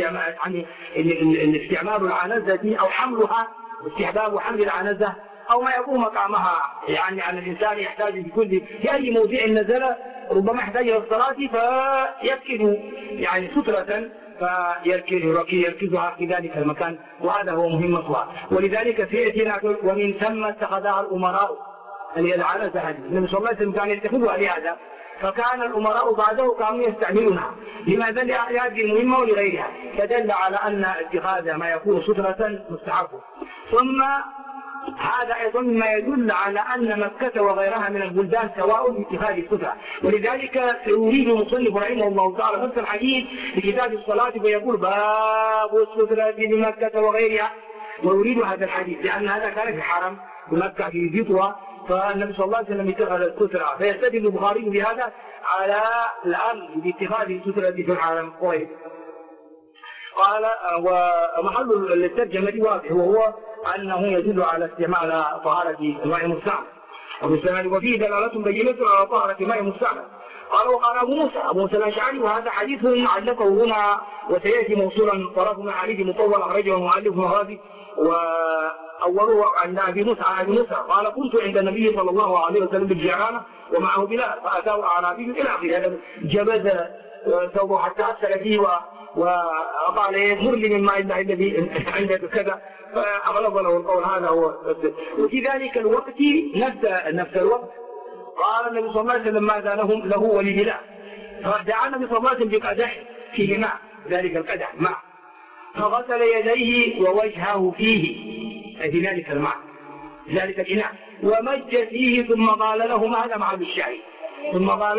استعمال العنزة أو حملها، استحباب حمل العنزة أو ما يقوم مقامها، يعني أن الإنسان يحتاج في أي موضع نزل ربما يحتاج إلى الصلاة فيركز سترة يركزها في ذلك المكان، وهذا هو مهمتها. ولذلك سيأتينا ومن ثم اتخذها الأمراء العنزة هذه، النبي صلى الله عليه وسلم كان يتخذها لهذا، فكان الأمراء بعده كانوا يستعملونها لماذا؟ لهذه المهمة ولغيرها، فدل على أن اتخاذ ما يكون سترة مستحب. ثم هذا أيضا ما يدل على أن مكة وغيرها من البلدان سواء باتخاذ السترة. ولذلك سيريد المصنف رحمه الله تعالى نفس الحديث بكتاب الصلاة فيقول: باب السترة بمكة وغيرها، ويريد هذا الحديث لأن هذا كان في حرم بمكة في ذطوة، فالنبي صلى الله عليه وسلم اتخذ السترة، فيستدل البخاري بهذا على الأمر باتخاذ السترة في العالم قريب. قال ومحل الترجمة واضح، وهو أنه يدل على استعمال طهارة الماء المستعمل، وفيه دلالة بينة على طهارة الماء المستعمل. قال وقال أبو موسى الأشعري، وهذا حديث علقه هنا وسيأتي موصولا طرف من حديث مطول أخرجه المؤلف مغازي، وأوله عن أبي موسى قال كنت عند النبي صلى الله عليه وسلم بالجعرانة ومعه بلال، فأتاه أعرابي إلى آخره، جبذ ثوبه حتى أسفل فيه وقال مر لي من ماء الله الذي عندك كذا، فأغلظ له القول. هذا هو. وفي ذلك الوقت نفس الوقت قال النبي صلى الله عليه وسلم ماذا له ولبلال، فدعا النبي صلى الله عليه وسلم بقدح فيه ماء، ذلك القدح ماء، فغسل يديه ووجهه فيه، أي في ذلك الماء ذلك الإناء، ومج فيه، ثم قال لهما، هذا مع بالشعر، ثم قال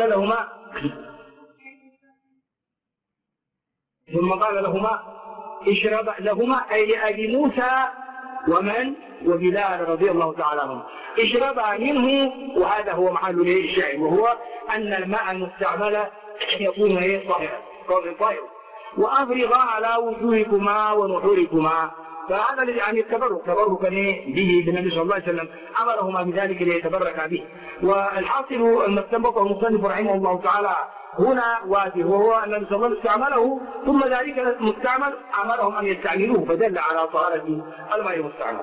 لهما اشرب لهما، أي لأبي موسى وبلال رضي الله تعالى عنهم، اشربا منه. وهذا هو محل الشعر، وهو أن الماء المستعمل يكون طاهرا، وأفرغا على وجوهكما ونحوركما. فهذا يعني تبركا به بالنبي صلى الله عليه وسلم، أمرهما بذلك ليتبرك به. والحاصل المستنبط المصنف رحمه الله تعالى هنا واجه، وهو أن النبي صلى الله عليه وسلم استعمله، ثم ذلك المستعمل أمرهم أن يستعملوه، فدل على طهارة الماء المستعمل.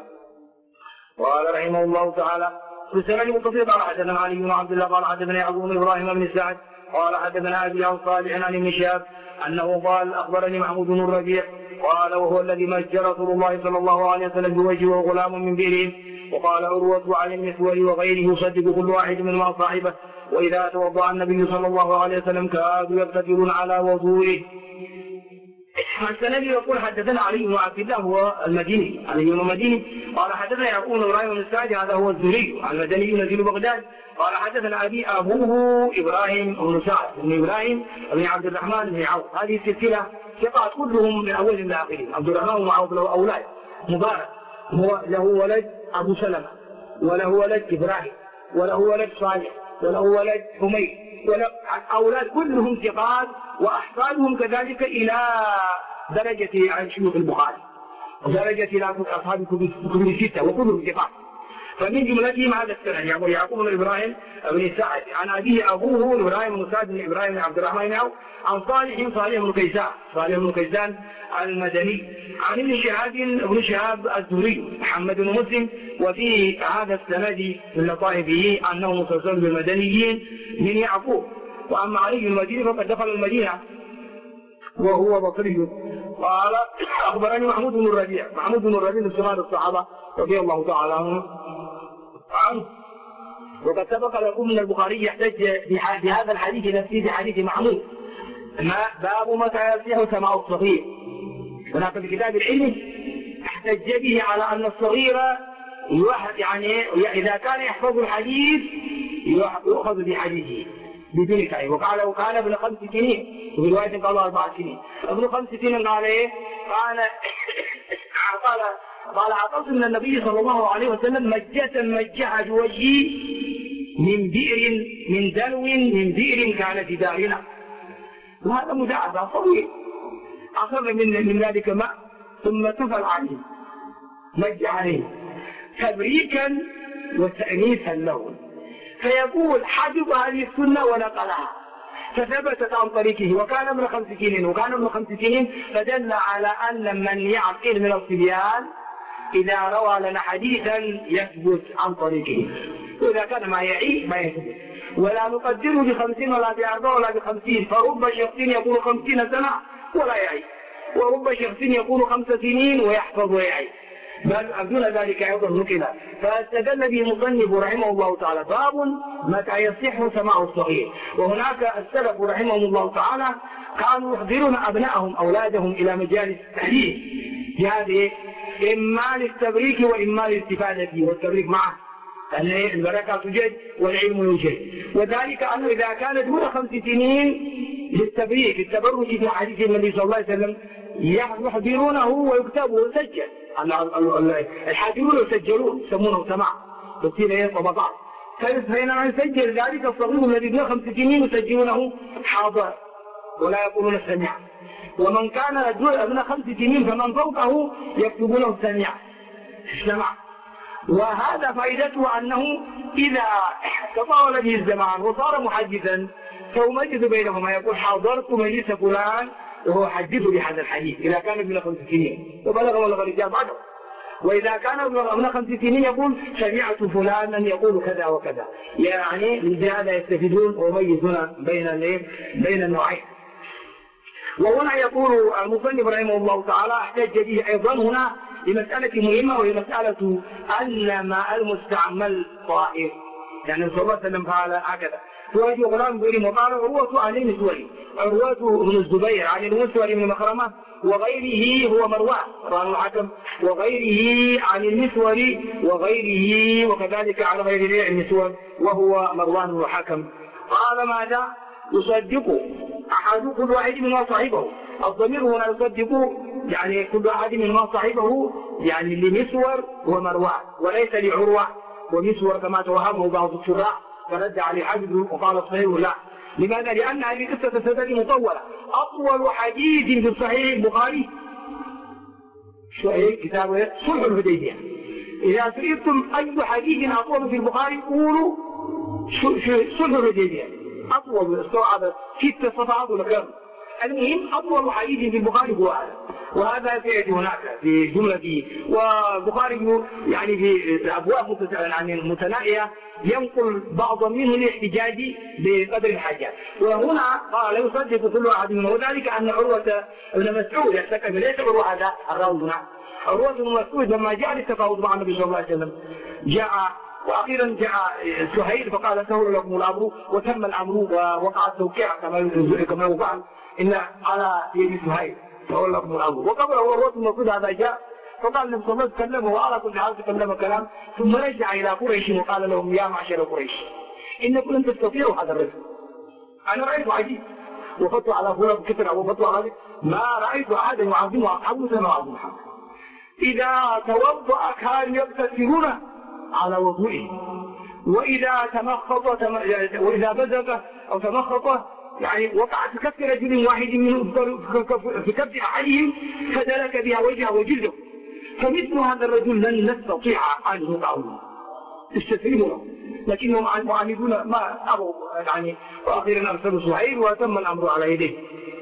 قال رحمه الله تعالى في السنة المتصلة قال حدثنا علي بن عبد الله قال حدثنا يعقوب بن إبراهيم بن سعد قال حدثنا أبي عن صالح عن ابن شهاب أنه قال أخبرني محمود بن الربيع قال وهو الذي مج رسول الله صلى الله عليه وسلم بوجهه وغلام من بئرهم. وقال عروة عن المسور وغيره يصدق كل واحد منهما صاحبه، وإذا توضأ النبي صلى الله عليه وسلم كادوا يقتتلون على وضوئه. السند يقول حدثنا علي بن عبد الله هو المديني، علي بن المديني قال حدثنا يعقوب بن ابراهيم بن سعد هذا هو الزهري المدني نزيل بغداد قال حدثنا ابوه ابراهيم بن سعد بن ابراهيم بن عبد الرحمن بن عوف. هذه السلسله ثقات كلهم من اول الى اخره. عبد الرحمن بن عوف له اولاد مبارك، له ولد ابو سلمه، وله ولد ابراهيم، وله ولد صالح، وله ولد حميد، أولاد كلهم ثقات، وأحفادهم كذلك إلى درجة عن شيوخ البخاري، ودرجة إلى أصحاب كتب الستة، وكلهم ثقات. فمن جملتهم هذا السند يقول يعقوب بن إبراهيم بن سعد عن أبيه أبوه إبراهيم بن سعد بن إبراهيم بن عبد الرحمن بن عوف عن صالح بن كيسان المدني عن ابن شهاب الزهري محمد بن مسلم. وفي هذا السند من لطائفه أنه متصل بالمدنيين من يعقوب. وأما علي بن المديني فقد دخل المدينة وهو بصري. قال أخبرني محمود بن الربيع من صغار الصحابة رضي الله تعالى عنه. وقد سبق لكم من البخاري يحتج بهذا الحديث نفسه بحديث محمود باب متى يصح سماع الصغير. هناك في كتاب العلم احتج به على أن الصغير يعني إذا كان يحفظ الحديث يؤخذ بحديثه بدون تعيين. وقال ابن 5 سنين، وفي رواية قال 4 سنين. ابن 5 سنين قال ايه؟ قال عطلت من النبي صلى الله عليه وسلم مجها بوجهي من بئر من دلو من بئر كان في دارنا. وهذا مداعبة طويل أخذ من ذلك ماء ثم تفل عليه مج عليه تبريكا وتأنيثا له. فيقول حجب هذه السنة ونقلها فثبتت عن طريقه. وكان ابن 5 سنين فدل على أن من يعقل من الصبيان إذا روى لنا حديثا يثبت عن طريقه، وإذا كان ما يعي ما يثبت. ولا نقدره ب50 ولا ب40 ولا ب50. فرب شخص يقول 50 سنة ولا يعي، ورب شخص يقول 5 سنين ويحفظ ويعي، بل دون ذلك أيضا نكلا. فاستدل به المصنف رحمه الله تعالى باب متى يصح سماع الصغير. وهناك السلف رحمهم الله تعالى كانوا يحضرون أبنائهم أولادهم إلى مجالس التحديث بهذه إما للتبريك وإما للاستفادة فيه، والتبريك معه أن البركة توجد والعلم يوجد. وذلك أنه إذا كان دون 5 سنين للتبريك التبرك في حديث النبي صلى الله عليه وسلم يحضرونه ويكتبه ويسجل. الحاضرون يسجلون يسمونه سماع، تصير طبقات. فإنما يسجل ذلك الصغير الذي ابن 5 سنين يسجلونه حاضر ولا يقولون سمع، ومن كان ابن 5 سنين فمن فوقه يكتبونه سمع. وهذا فائدته أنه إذا تطاول به الزمان وصار محدثا فيميز بينهما، يقول حاضرت مجلس فلان وهو حدث بهذا الحديث إذا كان ابن 5 سنين وبلغ الرجال بعده، وإذا كان ابن 5 سنين يقول سمعت فلانا يقول كذا وكذا. يعني لهذا يستفيدون ويميزون بين النوعين. وهنا يقول المصنف رحمه الله تعالى احتج به أيضا هنا لمسألة مهمة، وهي مسألة أن ماء المستعمل طاهر. يعني صلى الله عليه وسلم قال هكذا: تواجه غلام بن وقال عروة عن المسوري، عروة بن الزبير عن المسوري بن مخرمة وغيره هو مروان الحكم وغيره عن المسوري وغيره وكذلك على غير المسور وهو مروان الحكم. قال ماذا؟ يصدق أحد كل واحد منهما صاحبه. الضمير هنا يصدق يعني كل واحد منهما صاحبه، يعني لمسور ومروان وليس لعروة ومسور كما توهمه بعض الشراح فرد عليه حجر وقال الصحيح لا. لماذا؟ لأن هذه قصة السند مطولة. أطول حديث في الصحيح البخاري كتاب صلح الحديبية. إذا سئلتم أي حديث أطول في البخاري قولوا صلح الحديبية، أطول استوعب 6 صفحات ولا كم. المهم أطول حديث في البخاري هو هذا، وهذا سيأتي هناك في جملة. والبخاري يعني في أبواب يعني متناهية ينقل بعض منه للاحتجاج بقدر الحاجات. وهنا قال يصدق كل واحد منه، وذلك أن عروة بن مسعود يحتكم ليس عروة هذا الراوي. عروة بن مسعود لما جاء للتفاوض مع النبي صلى الله عليه وسلم وأخيرا جاء سهيل فقال سهل لكم الأمر وتم الأمر ووقع التوقيع كما يقال إن على يد سهيل سهل لكم الأمر. وقبل عروة بن مسعود هذا جاء فقال النبي صلى الله عليه وسلم وعلى كل حال تكلم كلام، ثم رجع إلى قريش وقال لهم: يا معشر قريش إنكم لن تستطيعوا هذا الرجل. أنا رأيت عجيب وفتوا على فلان كثر وفتوا على ما رأيت أحدا يعظمه أصحابه كما يعظم محمد. إذا توضأ كانوا يغتسلون على وضوئه، وإذا تمخط وإذا بزق أو تمخط يعني وقعت في كف رجل واحد منهم في كف أحدهم فدلك بها وجهه وجلده. فمثل هذا الرجل لن نستطيع أن نطعه استسلموا، لكنهم معاندون ما أبوا يعني. وأخيرا أرسلوا سهيل وتم الأمر على يديه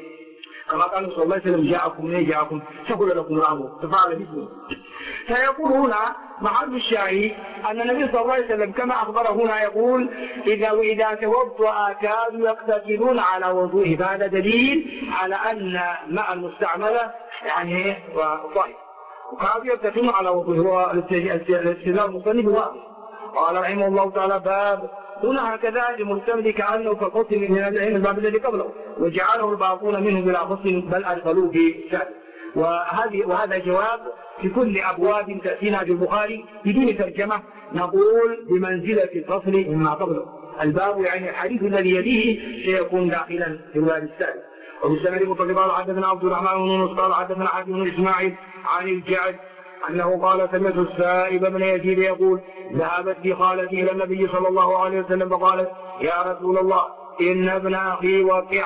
كما قال صلى الله عليه وسلم: جاءكم من جاءكم سهل لكم الأمر ففعل مثله. فيقول هنا محل الشاهد أن النبي صلى الله عليه وسلم كما أخبر هنا يقول: وإذا توضأ كانوا يقتتلون على وضوئه. فهذا دليل على أن ماء المستعملة يعني طاهر، وكانوا يقتتلون على وضوئه. هو الاستدلال المصنف واضح. قال رحمه الله تعالى: باب هنا هكذا لمحتمل كأنه كالفصل من هذا العلم الباب الذي قبله، وجعله الباقون منه بلا فصل بل أدخلوه في شأن. وهذا جواب في كل أبواب تأتينا في البخاري بدون ترجمة نقول بمنزلة الفصل مما قبله. الباب يعني الحديث الذي يليه سيكون داخلا في الباب الثالث. وبالسند المتصل قال: حدثنا عبد الرحمن بن يونس قال: حدثنا حاتم بن إسماعيل عن الجعد أنه قال: سمعت السائب بن يزيد يقول: ذهبت بي خالتي إلى النبي صلى الله عليه وسلم فقالت: يا رسول الله إن ابن أخي وقع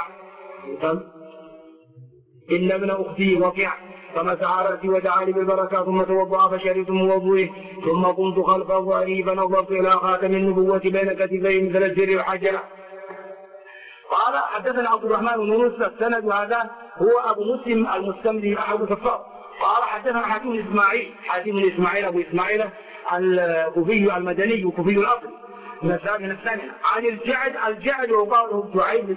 فمسح رأسي ودعاني بالبركة ثم توضأ فشربت من وضوئه ثم قمت خلفه فنظرت إلى خاتم النبوة بين كتفيه مثل الجر والحجر. قال: حدثنا عبد الرحمن بن يونس. السند هذا هو أبو مسلم المستملي أحد الكفار. قال: حدثنا حاتم بن إسماعيل أبو إسماعيل الكوفي المدني وكوفي الأصل من الثانية عن الجعد ويقال له جعيد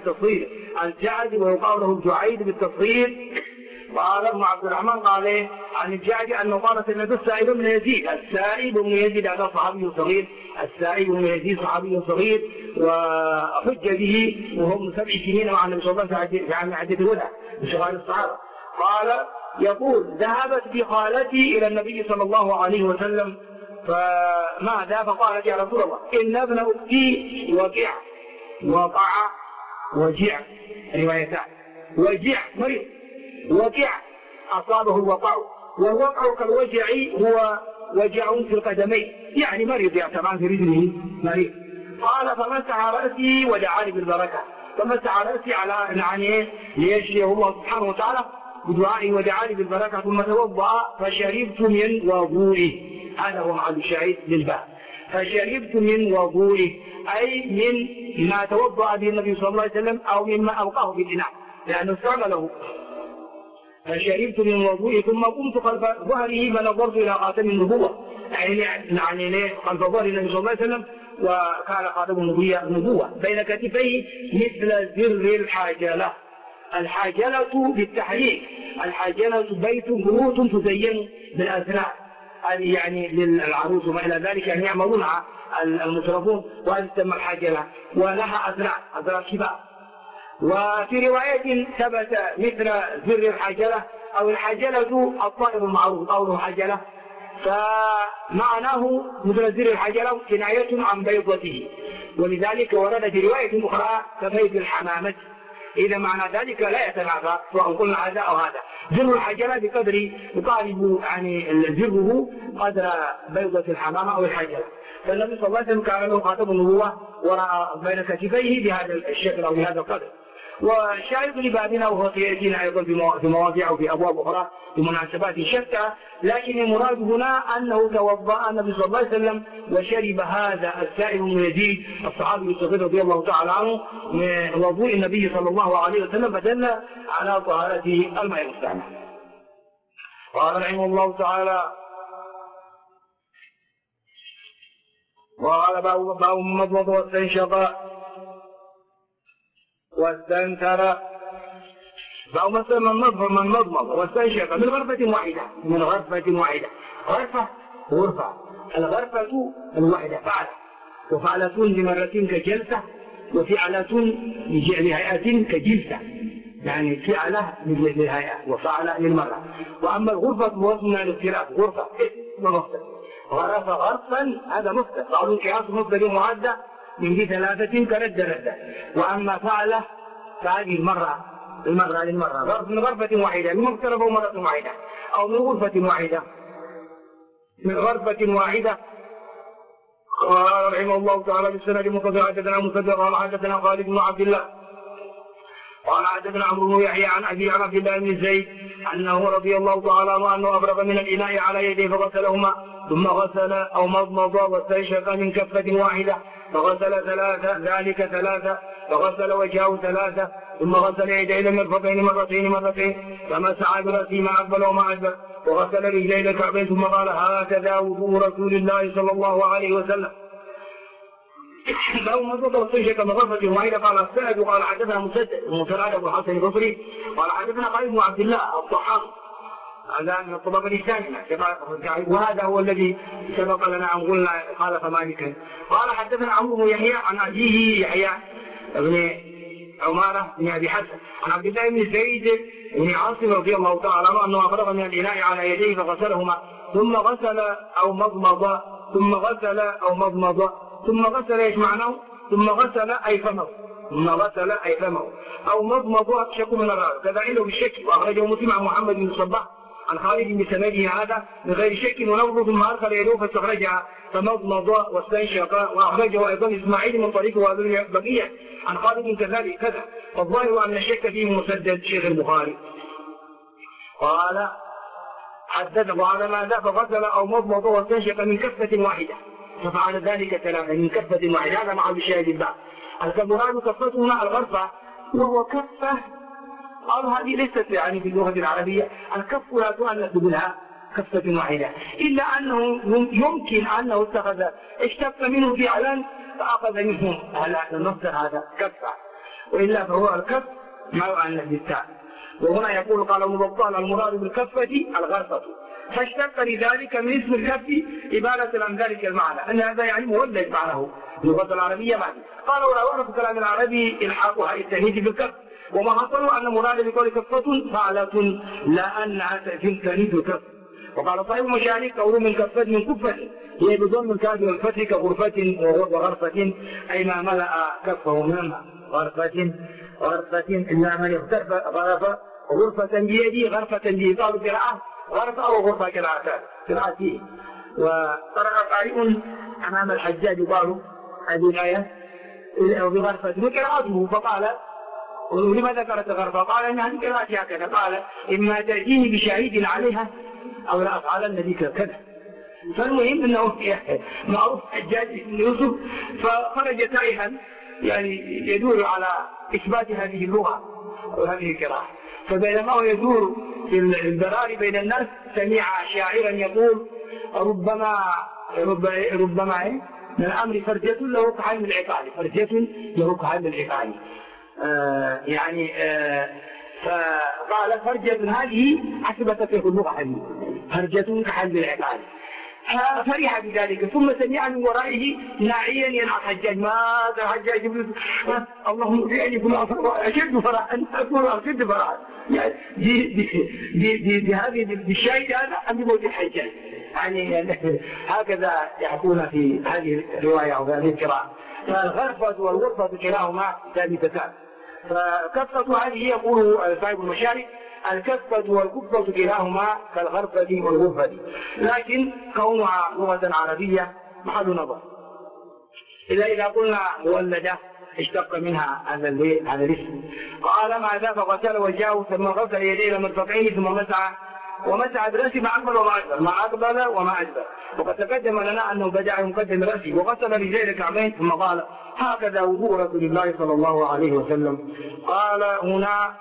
بالتصغير. قال ابن عبد الرحمن قال عن الجعد أنه قال: سمعت السائب بن يزيد هذا صحابي صغير. السائب بن يزيد صحابي صغير وحج به وهو من 7 سنين مع النبي صلى الله عليه وسلم في عام حجة الوداع بشغال الصحابة. قال يقول: ذهبت بخالتي إلى النبي صلى الله عليه وسلم فماذا؟ فقالت: يا رسول الله إن ابن أختي وقع وجع روايتان وجع مريض وقع أصابه الوقع، والوقع كالوجع هو وجع في القدمين، يعني مريض يعني طبعا في رجله مريض. قال فمسح رأسي ودعاني بالبركة، فمسح رأسي على يعني ليشفيه الله سبحانه وتعالى بدعائه ودعاني بالبركة، ثم توضأ فشربت من وضوئه. هذا هو محل الشاهد للباب. فشربت من وضوئه أي من ما توضأ به النبي صلى الله عليه وسلم أو مما ألقاه في الإناء لأنه استعمله. فشربت من وضوئه ثم قمت خلف ظهره فنظرت إلى خاتم النبوة، يعني خلف ظهر النبي صلى الله عليه وسلم وكان خاتم النبوة بين كتفيه مثل زر الحاجلة. الحاجلة بالتحريك، الحاجلة بيوت تزين بالأزرع، هذه يعني للعروس وما إلى ذلك يعني يعملونها المترفون، وهذه تسمى الحاجلة ولها أزرع شباب. وفي رواية ثبت مثل زر الحاجلة أو الحاجلة الطائر المعروف قوله حاجلة، فمعناه مثل زر الحاجلة كناية عن بيضته، ولذلك ورد في رواية أخرى كبيض الحمامة. إذا معنى ذلك لا يتنافى سواء قلنا هذا أو هذا. زر الحجلة بقدر يقارب يعني زره قدر بيضة الحمامة أو الحجلة. فالنبي صلى الله عليه وسلم كان له خاتم النبوة وراء بين كتفيه بهذا الشكل أو بهذا القدر. والشاهد لبابنا وهو سيأتينا أيضا في مواضيع وفي أبواب أخرى بمناسبات شتى، لكن المراد هنا أنه توضأ النبي صلى الله عليه وسلم وشرب هذا السائل من يزيد الصحابي الصغير رضي الله تعالى عنه من وضوء النبي صلى الله عليه وسلم، فدل على طهارة الماء المستعمل. قال رحمه الله تعالى: وقال باب مضمض واستنشق واستنثر. باب من مضمض واستنشق من غرفة واحدة، من غرفة واحدة. غرفة الغرفة الواحدة فعل، وفعلة لمرة كجلسة، وفعلة لهيئة كجلسة، يعني فعلة للهيئة وفعلة للمرة. وأما الغرفة هو من الاختلاف، غرفة ومفتد. غرف غرفا هذا مفتد، بعض القياس مفتد معدة من دي ثلاثة كرد. وأما فعلة فهذه المرة للمرة، من غرفة واحدة، من مختلفة ومرة واحدة، أو من غرفة واحدة، من غرفة واحدة. قال رحمه الله تعالى: بالسند المتصل حدثنا مسدد قال حدثنا خالد بن عبد الله قال حدثنا عمرو بن يحيى عن أبي عبد الله بن زيد أنه رضي الله تعالى عنه أنه أبرق من الإناء على يديه فغسلهما، ثم غسل أو مضمض واستنشق من كفة واحدة، فغسل ثلاثة، فغسل وجهه ثلاثة، ثم غسل يديه إلى المرفقين مرتين، فمسح برأسه ما أقبل وما أدبر، وغسل رجليه إلى الكعبين، ثم قال: هكذا وضوء رسول الله صلى الله عليه وسلم. لو مضمض واستنشق من غرفة واحدة. قال السند وقال حدثنا مسدد أبو الحسن البصري قال حدثنا خالد بن عبد الله الضحاك، هذا من الطبقة الثانية، وهذا هو الذي سبق لنا أن قلنا خالف مالكا. قال حدثنا عمرو بن يحيى عن أبيه يحيى بن عمارة بن أبي حسن عن عبد الله بن زيد بن عاصم رضي الله تعالى عنه أنه أفرغ من الإناء على يديه فغسلهما، ثم غسل أو مضمض ايش معناه؟ ثم غسل أي فمه، أو مضمض شك من الراوي، كذا عنده بالشك، وأخرجه مسلم عن محمد بن الصباح عن خالد بسنده هذا من غير شك ونظر، ثم أرسل يده فاستخرجها فمضمض واستنشق، وأخرجه أيضا إسماعيل من طريق وابن بقية عن خالد كذلك كذا، فالظاهر أن الشك فيه مسدد شيخ البخاري. قال حدث وعلى ماذا؟ فغسل أو مضمض واستنشق من كفة واحدة، ففعل ذلك ثلاثة من كفة واحدة. هذا مع الشاهد البعض. الكبران كفته هنا الغرفة، وهو كفة، أو هذه ليست يعني في اللغة العربية الكف لا تؤنث منها كفة واحدة، إلا أنه يمكن أنه اشتق منه فعلا فأخذ منه هذا المصدر هذا كفة، وإلا فهو الكف ما يؤنث بالتاء. وهنا يقول قال المبطل المراد بالكفة الغرفة، فاشتق لذلك من اسم الكف إبانة عن ذلك المعنى، أن هذا يعني مولد معنه اللغة العربية معنى. قال ولا ورد كلام العربي إلحاقها التهيج بالكف، وما حصلوا أن مراد بقول كفة فعلة لا أنها تلك كف. وقال صاحب المشارك قول من كفة من كفة هي بضم الكاف والفتح كغرفة وغرفة، أي ما ملأ كفه من غرفة إلا من اغترف غرفة بيدي غرفة بإطار قراءة غرفة أو غرفة قراءتين. وقرأ قارئ أمام الحجاج يقال هذه الآية بغرفة وقرأته فقال ولما ذكرت غرفة؟ قال إن هذه قراءتي هكذا، قال إما تأتيني بشهيد عليها أو لا أفعلن بك كذا. فالمهم أنه معروف حجاج بن يوسف، فخرج تائها يعني يدور على إثبات هذه اللغة وهذه القراءة. فبينما هو يدور في البراري بين الناس سمع شاعرا يقول ربما من الأمر فرجة له كحلم العقال، فرجة له كحلم العقال. فقال فرجة هذه أثبتت له اللغة هذه، فرجة كحلم العقال. فرح بذلك، ثم سمع من ورائه ناعيا ينعى الحجاج، ماذا حجاج بن اللهم بأني كل أشد فرحا أكون أشد فرحا. يعني بهذه بالشاهد هذا عن موت الحجاج. يعني هكذا يحكون في هذه الرواية أو هذه القراءة. فالغرفة والغرفة كلاهما ثابتتان. فكفة هذه يقول صاحب المشارك الكفة والكفة كلاهما كالغرفة والغرفة، لكن كونها لغة عربية محل نظر. إذا قلنا مولدة اشتق منها هذا الاسم. قال مع ذا فغسل وجهه ثم غسل يديه إلى المرفقين ثم ومسح برأسه ما أقبل وما أدبر. وقد تقدم لنا أنه بدأ يقدم رأسه وغسل رجليه الكعبين ثم قال هكذا وضوء رسول الله صلى الله عليه وسلم. قال هنا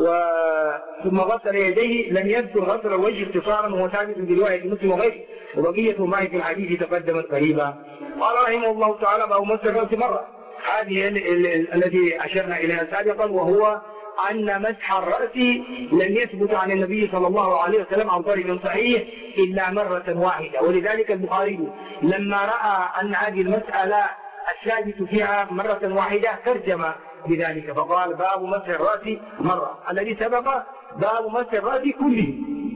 ثم غسل يديه لم يذكر غسل الوجه اختصارا وهو ثابت برواية مسلم وغيره، وبقية ما في الحديث تقدمت قريبا. قال رحمه الله تعالى باب مسح الرأس مرة، هذه التي أشرنا إليها سابقا، وهو أن مسح الرأس لم يثبت عن النبي صلى الله عليه وسلم عن طريق صحيح إلا مرة واحدة. ولذلك البخاري لما رأى أن هذه المسألة الثابت فيها مرة واحدة ترجم بذلك فقال باب مسح الرأس مرة، الذي سبق باب مسح الرأس كله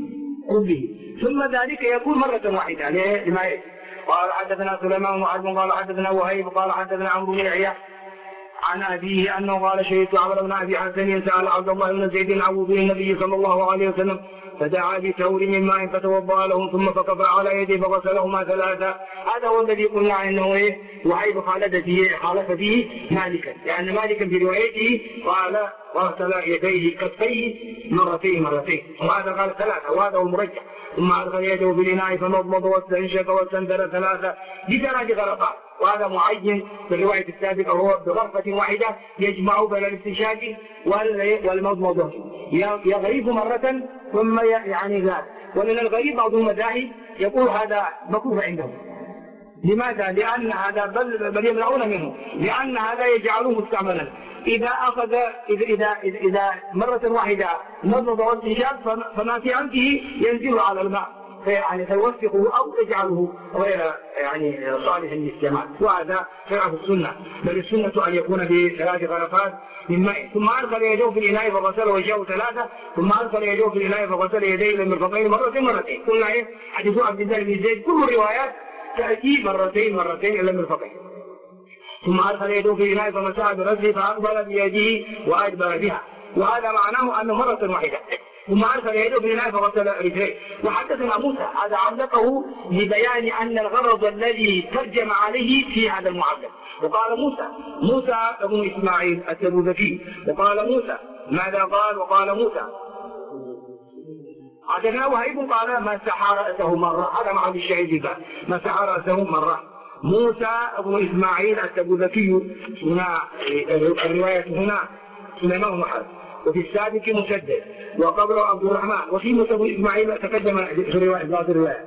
ثم ذلك يكون مرة واحدة لما يأتي. قال حدثنا سليمان بن حرب قال حدثنا وهيب قال حدثنا عمرو بن يحيى عن أبيه أنه قال شهدت عمرو بن أبي حسن سأل عبد الله بن زيد عن وضوء النبي صلى الله عليه وسلم فدعا بثور من ماء فتوضأ له ثم فكف على يديه فغسلهما ثلاثة. هذا هو الذي قلنا أنه وهيب خالف فيه مالكا، يعني مالكا في روايته قال غسل يديه كفيه مرتين وهذا قال ثلاثة وهذا هو المرجح. ثم أدخل يده في الإناء فمضمض واستنشق واستنثر ثلاثة بثلاث غرفات، وهذا معين في الرواية السابقة وهو بغرفة واحدة يجمع بين الاستنشاق والمضمضة، يغرف مرة ثم يعني ذات. ومن الغريب بعض المذاهب يقول هذا مكروه عندهم. لماذا؟ لأن هذا بل يمنعون منه، لأن هذا يجعله مستعملا. إذا مرة واحدة مضمض واستنشاق فما في أنفه ينزل على الماء يعني فيوثقه أو يجعله غير يعني صالح للاستعمال، وهذا خلاف السنة، بل السنة أن يكون بثلاث غرفات من ماء. ثم أدخل يديه في الإناء فغسل وجهه ثلاثة ثم أدخل يديه في الإناء فغسل يديه إلى المرفقين مرتين. قلنا حديث عبد الله بن زيد كل الروايات تأتي مرتين إلى المرفقين. ثم أدخل يده في الإناء فمسح برأسه فأقبل بيده وأدبر بها، وهذا معناه أنه مرة واحدة. ثم أدخل يده في الإناء فغسل رجليه. وحدثنا موسى هذا علقه لبيان أن الغرض الذي ترجم عليه في هذا المعلق. وقال موسى ابن إسماعيل التبوذكي وقال موسى ماذا قال؟ وقال موسى حدثنا وهيب قال مسح رأسه مرة، هذا مع الشهيد قال مسح رأسه مرة. موسى ابن إسماعيل التبوذكي هنا الرواية هنا سليمان بن حرب، وفي السابق مسدد وقبله عبد الرحمن، وفي موسى بن إسماعيل تقدم في رواية بعض الروايات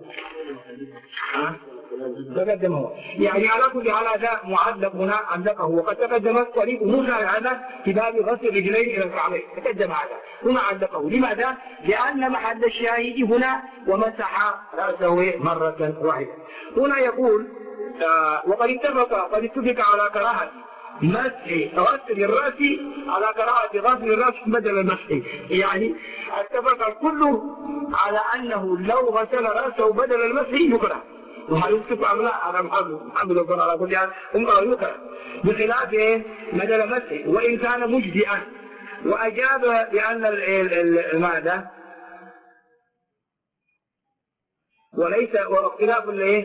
تقدمه. يعني على كل حال هذا معلق هنا علقه، وقد تقدمت طريق موسى هذا في باب غسل الرجلين إلى الكعبين تقدم هذا هنا علقه. لماذا؟ لأن محل الشاهد هنا ومسح رأسه مرة واحدة. هنا يقول وقد اتفق على كراهة مسح غسل الرأس على كراهة غسل الرأس بدل المسح، يعني اتفق الكل على أنه لو غسل رأسه بدل المسح يكره، وهل يكتب أم لا؟ أنا محمد يقول على كل حال يكره بخلاف بدل المسح وإن كان مجزئا. وأجاب بأن ماذا؟ وليس واختلاف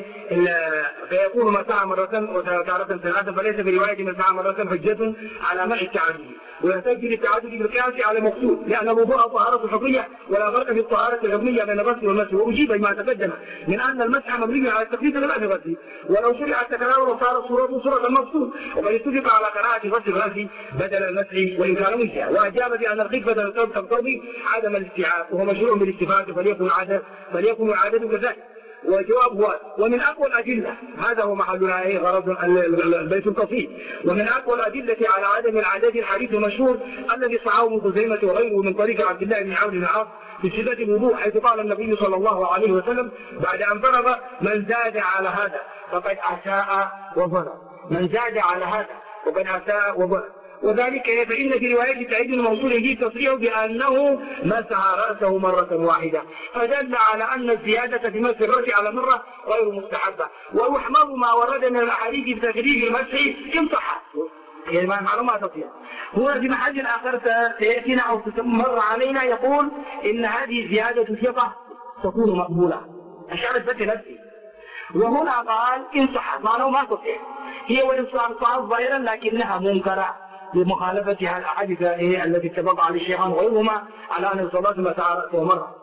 فيكون مسح مرة وتارة ثلاثة، فليس في رواية مسح مرة حجة على منع التعدد، ويحتج للتعدد بالقياس على مقصود، لأن الوضوء طهارة حكمية ولا فرق في الطهارة الحكمية بين الغسل والمسح. وأجيب ما تقدم من أن المسح مبني على التقليد لا في الغسل، ولو شرع التكرار وصارت صورة المقصود، وقد اتفق على قراءة غسل الغسل بدل المسح وإن كان مجزئا. وأجاب بأن الخفة تقتضي عدم الاستيعاب، وهو مشروع بالاستفادة فليكن العادة كذلك. وجواب هو ومن أقوى الأدلة، هذا هو محلنا غرض البيت القصيد، ومن أقوى الأدلة على عدم العادات الحديث المشهور الذي صححه ابن خزيمة وغيره من طريق عبد الله بن عون بن العاص في صفة الوضوء، حيث قال النبي صلى الله عليه وسلم بعد أن فرغ: من زاد على هذا فقد أساء وظلم. من زاد على هذا وقد أساء وظلم. وذلك فإن في رواية سعيد الموصول يجيب تصريحه بأنه مسح رأسه مرة واحدة، فدل على أن الزيادة في مسح الرأس على مرة غير مستحبة. ويحمل ما ورد من الأحاديث بتغليب المسح إن صح، يعني معلومة تصير. هو في محل آخر سيأتينا أو تمر علينا يقول إن هذه زيادة ثقة تكون مقبولة، أشعرت بك نفسي. وهنا قال إن صح، معناه ما تصح، هي وإن صحت ظاهرا لكنها منكرة بمخالفتها الأحاديث التي اتفق على الشيخان وغيرهما على أن الصلاة مسح رأسه مرة.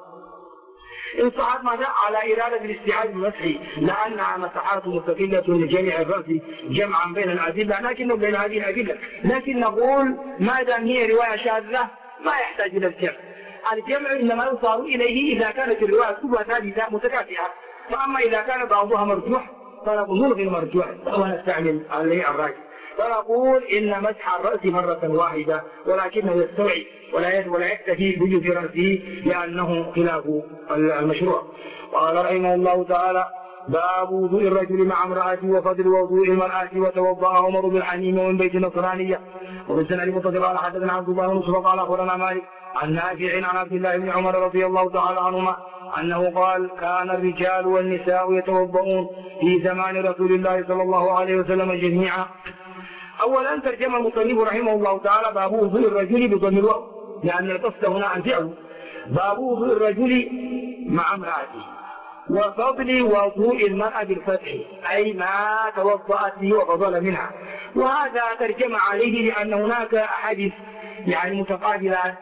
إن صحت ماذا؟ على إرادة الاستيعاب المسح، لأنها مساحات مستقلة لجميع الرأس جمعا بين الأدلة، لكنه بين هذه الأدلة، لكن نقول ما دام هي رواية شاذة ما يحتاج إلى الجمع. الجمع إنما يصار إليه إذا كانت الرواية كلها ثابتة متكافئة، فأما إذا كان بعضها مرجوح فنقول نلغي المرجوح ونستعمل عليه الراجح، فنقول إن مسح الرأس مرة واحدة، ولكنه يستوعب ولا يكتفي بوجود رأسه لأنه خلاف المشروع. قال رحمه الله تعالى: باب وضوء الرجل مع امرأته وفضل وضوء المرأة وتوضأ عمر بالحميم ومن بيت نصرانية. وفي السنة المتصل قال حدثنا عبد الله بن يوسف قال أخبرنا مالك عن نافع عن عبد الله بن عمر رضي الله تعالى عنهما أنه قال: كان الرجال والنساء يتوضؤون في زمان رسول الله صلى الله عليه وسلم جميعا. أولا ترجم المصنف رحمه الله تعالى باب وضوء الرجل بضم الواو، لأن القصد هنا الفعل. باب وضوء الرجل مع امرأته وفضل وضوء المرأة بالفتح، أي ما توضأت به وفضل منها. وهذا ترجم عليه لأن هناك أحاديث يعني متقابلات،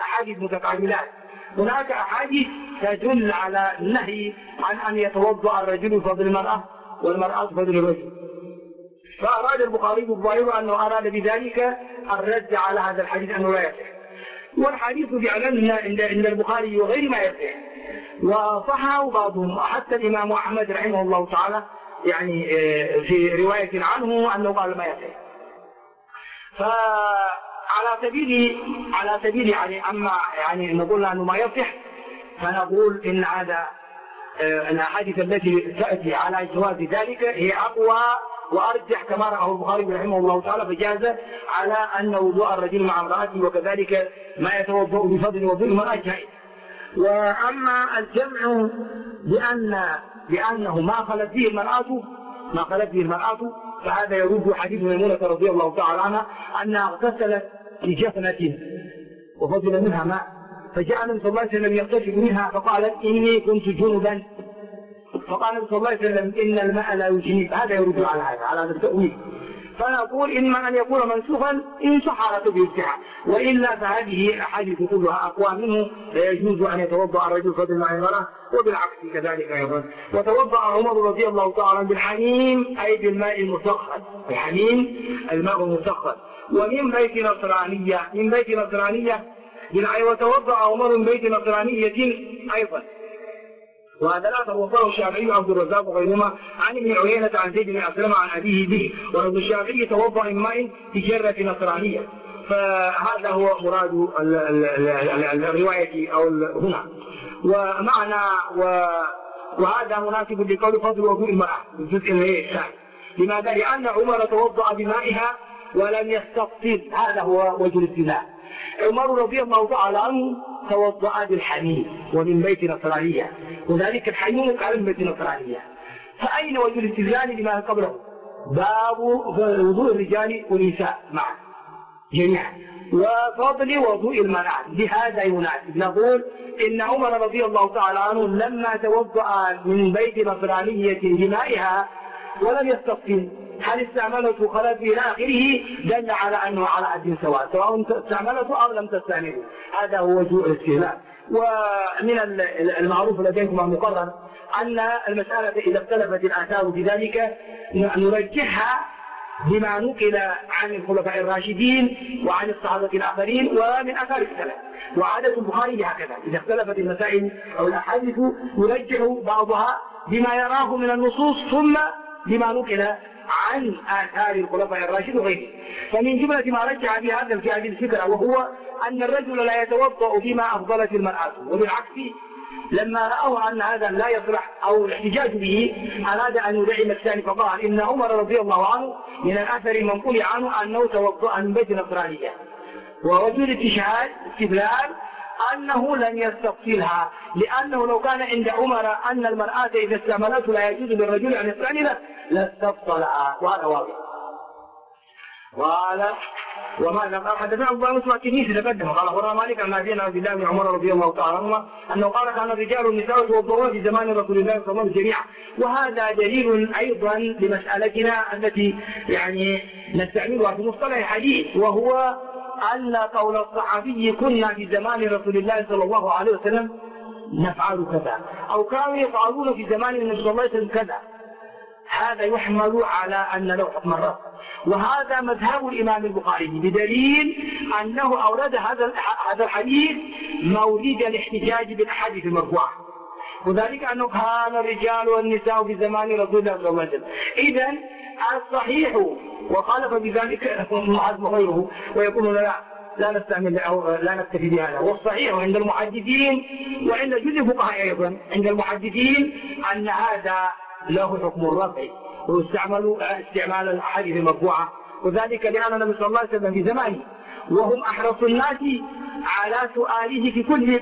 هناك أحاديث تدل على النهي عن أن يتوضأ الرجل بفضل المرأة والمرأة بفضل الرجل، فأراد البخاري الظاهر أنه أراد بذلك الرد على هذا الحديث أنه لا يصح، والحديث فعلا عند البخاري وغير ما يصح، وصححه بعضهم حتى الإمام أحمد رحمه الله تعالى يعني في رواية عنه أنه قال ما يصح. فعلى سبيل يعني أما يعني نقول أنه ما يصح، فنقول إن هذا الأحاديث التي تأتي على جواز ذلك هي أقوى وأرجح كما رأه البخاري رحمه الله تعالى، فجاز على أن وضوء الرجل مع امرأته وكذلك ما يتوضأ بفضل وضوء المرأة جائز. وأما الجمع بأنه ما خلت به المرأة فهذا يرد حديث ميمونة رضي الله تعالى عنها أنها اغتسلت في جفنة وفضل منها ماء، فجاء النبي صلى الله عليه وسلم يغتسل منها فقالت: إني كنت جنبا، فقال النبي صلى الله عليه وسلم: إن الماء لا يجنب. هذا يرد على هذا التأويل. فنقول إما أن يكون منسوخا إن صح على سبيل الصحة، وإلا فهذه الأحاديث كلها أقوى منه، لا يجوز أن يتوضأ الرجل فضل مع المرأة، وبالعكس كذلك أيضا. وتوضأ عمر رضي الله تعالى بالحميم أي بالماء المسخن، الحميم الماء المسخن، ومن بيت نصرانية وتوضأ عمر من بيت نصرانية أيضا. وهذا لا توضأه الشافعي وعبد الرزاق وغيرهما عن ابن عيينة عن زيد بن أسلم عن أبيه به، ولو الشافعي توضأ من ماء في جرة نصرانية. فهذا هو مراد الرواية أو هنا. ومعنى وهذا مناسب لقول فضل وضوء المرأة في الجزء الثاني. لماذا؟ لأن عمر توضأ بمائها ولم يستفصل، هذا هو وجه الاستدلال. عمر رضي الله تعالى عنه توضأ بالحميم ومن بيت نصرانية، وذلك الحميم قال من بيت نصرانية، فأين وجه الاستدلال لما قبله؟ باب وضوء الرجال والنساء معا جميعا، وفضل وضوء المرأة. بهذا يناسب نقول إن عمر رضي الله تعالى عنه لما توضأ من بيت نصرانية بمائها ولم يستقسم هل استعملته خلف إلى آخره، دل على أنه على حد سواء سواء استعملته أو لم تستعمله. هذا هو وجوه الاستهلاك. ومن المعروف لديكم المقرر أن المسألة إذا اختلفت الآثار في ذلك نرجحها بما نقل عن الخلفاء الراشدين وعن الصحابة الآخرين ومن آثار السلف. وعادة البخاري هكذا، إذا اختلفت المسائل أو الأحاديث يرجح بعضها بما يراه من النصوص ثم بما نقل عن آثار الخلفاء الراشدين وغيره. فمن جملة ما رجح بهذا في هذه الفكرة وهو أن الرجل لا يتوضأ بما أفضلت المرأة، وبالعكس لما رأوا أن هذا لا يصلح أو الاحتجاج به أراد أن يدعم الثاني فقال إن عمر رضي الله عنه من الأثر المنقول عنه أنه توضأ من بيت نصرانية، ووجود استدلال أنه لم يستفصلها، لأنه لو كان عند عمر أن المرأة إذا استعملته لا يجوز للرجل أن يستعمله لاستفصلها، وهذا واضح. قال وماذا قال حدثنا أبو بكر مسلم التنيسي تقدم قال أخبرنا مالك عن نافع عن عبد الله بن عمر رضي الله تعالى عنهما أنه قال كان الرجال والنساء يتوضؤون في زمان رسول الله صلى الله عليه وسلم جميعا. وهذا دليل أيضا لمسألتنا التي يعني نستعملها في مصطلح الحديث، وهو أن قول الصحابي كنا في زمان رسول الله صلى الله عليه وسلم نفعل كذا، أو كانوا يفعلون في زمان النبي صلى الله عليه وسلم كذا، هذا يحمل على أن له حكم الرفع. وهذا مذهب الإمام البخاري بدليل أنه أورد هذا الحديث مورد الاحتجاج بالأحاديث المرفوعة، وذلك أنه كان الرجال والنساء في زمان رسول الله صلى الله عليه وسلم. إذن الصحيح وخالف بذلك معاذ وغيره ويقول لا نستعمل أو لا نكتفي بهذا. والصحيح عند المحدثين وعند جزء الفقهاء أيضا عند المحدثين أن هذا له حكم الرفع ويستعمل استعمال الأحاديث المرفوعة، وذلك لأن النبي صلى الله عليه وسلم في زمانه وهم أحرص الناس على سؤاله في كل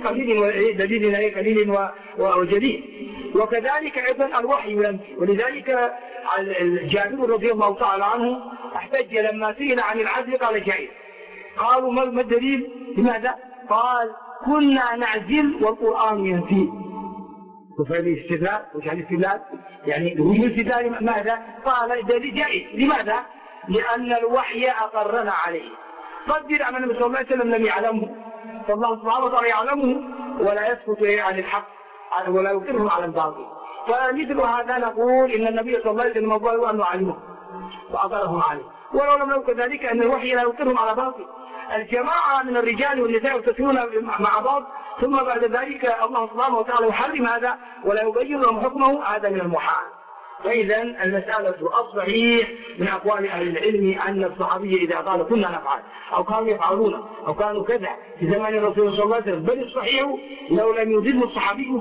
قليل وجليل. وكذلك أيضا الوحي ينفي، ولذلك جابر رضي الله تعالى عنه احتج لما سئل عن العزل قال جائز. قالوا ما الدليل؟ لماذا؟ قال كنا نعزل والقرآن ينفي. وفعل الاستدلال وجعل الاستدلال يعني وجود الاستدلال ماذا؟ قال دليل جائز. لماذا؟ لأن الوحي أقرنا عليه. قدر أن النبي صلى الله عليه وسلم لم يعلمه، فالله سبحانه وتعالى يعلمه ولا يسكت عن الحق ولا يقره على الباطل. فمثل هذا نقول إن النبي صلى الله عليه وسلم أخبره أنه علمه وأقرهم عليه، ولو لم يكن كذلك أن الوحي لا يقرهم على باطل. الجماعة من الرجال والنساء يتصلون مع بعض ثم بعد ذلك الله سبحانه وتعالى يحرم هذا ولا يبين لهم حكمه، هذا من المحال. فإذا المسألة الصحيح من أقوال أهل العلم أن الصحابي إذا قال كنا نفعل أو كانوا يفعلون أو كانوا كذا في زمان الرسول صلى الله عليه وسلم، بل الصحيح لو لم يضل الصحابي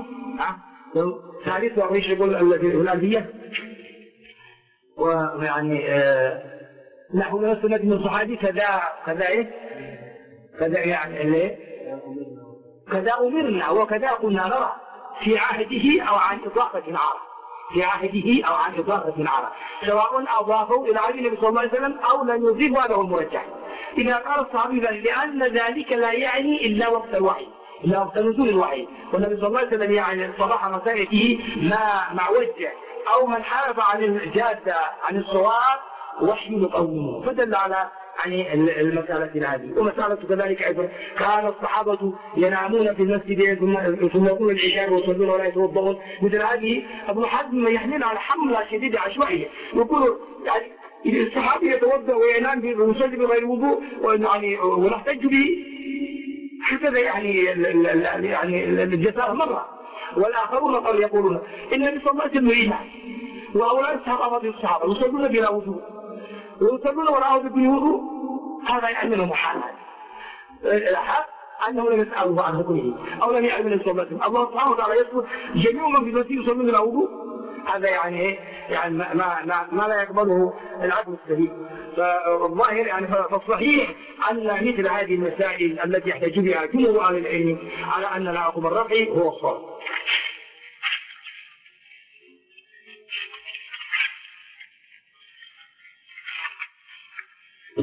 ثالث وعيش يقول الألفية ويعني نحو من السنة من الصحابي كذا يعني كذا أمرنا وكذا كنا نرى في عهده أو عن إطلاقة عرى، في عهده أو عن إطلاقة عرى، سواء أضافوا إلى عهد النبي صلى الله عليه وسلم أو لم يضيفوا، هذا هو المرجح. إذا قال الصحابي لأن ذلك لا يعني إلا وقت الوحي، إلا وقت نزول الوحي، والنبي صلى الله عليه وسلم يعني صباح مسائته ما وجه أو من حارف عن الجادة عن الصواب وحي لقومه، فدل على يعني المسألة هذه. ومسألة كذلك أيضا كان الصحابة ينامون في المسجد ثم يقومون العشاء ويصلون ولا يتوضؤون، مثل هذه ابن حزم يحمل على حملة شديدة عشوائية، يقول يعني الصحابي يتوضأ وينام ويصلي بغير وضوء ويعني ونحتج به هكذا يعني الجزاء مرة. والآخرون قالوا يقولون النبي صلى الله عليه وسلم ينام وأولاد الصحابة يصلون بلا وضوء ويصلون وراءه بدون وضوء، هذا يعني من المحالات. الحق أنه لم يسأله عن حكمه أو لم يعلم النبي صلى الله عليه وسلم. الله سبحانه وتعالى يذكر جميع من في المسجد يصلون بلا وضوء، هذا يعني ما لا يقبله العقل السليم. فالظاهر يعني فالصحيح أن مثل هذه المسائل التي يحتج بها جمهور أهل العلم على أن لا حكم الرفع هو الصواب.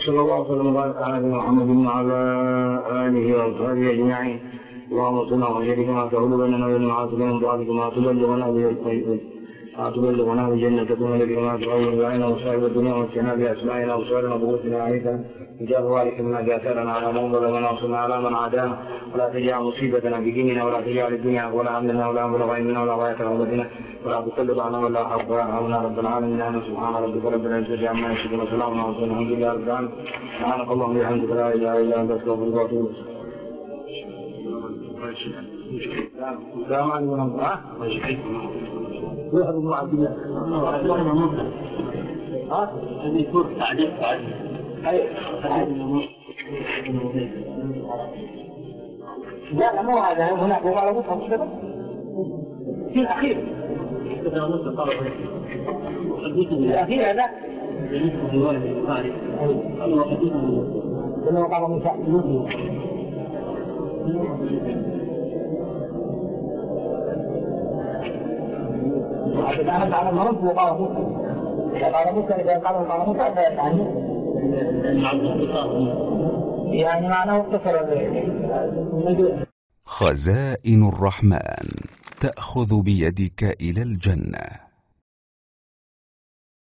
وصلى الله وسلم وبارك على نبينا محمد وعلى آله وأصحابه أجمعين. اللهم صل وسلم كما تقول بيننا وبين معاصيك من طاعتك ما تبلغنا بجنتك وملك ما تغير علينا وصائب الدنيا واجتناب بأسمائنا وصالنا وقوتنا عليك إجاب ذلك مما جاثرنا على من ظلمنا وصلنا على من عادانا ولا تجعل مصيبتنا في ديننا ولا تجعل الدنيا ولا همنا ولا مبلغ علمنا ولا غاية رغبتنا ولا تسلط علينا ولا حق ولا رب العالمين. سبحان ربك رب العزة عما يصفون وسلام على المرسلين والحمد لله رب العالمين. سبحانك اللهم وبحمدك لا إله إلا أنت أستغفرك وأتوب إليك. السلام عليكم ورحمة الله. واحد من عبد الله. هذه يكون تعليق لا مو هذا هناك هو على مصحف كذا في الأخير الأخير هذا بالنسبة لرواية البخاري أنه حديث أنه قال موسى أنا على المرض وقال موسى إذا قال موسى يعني معناه اختصر. خزائن الرحمن تأخذ بيدك إلى الجنة.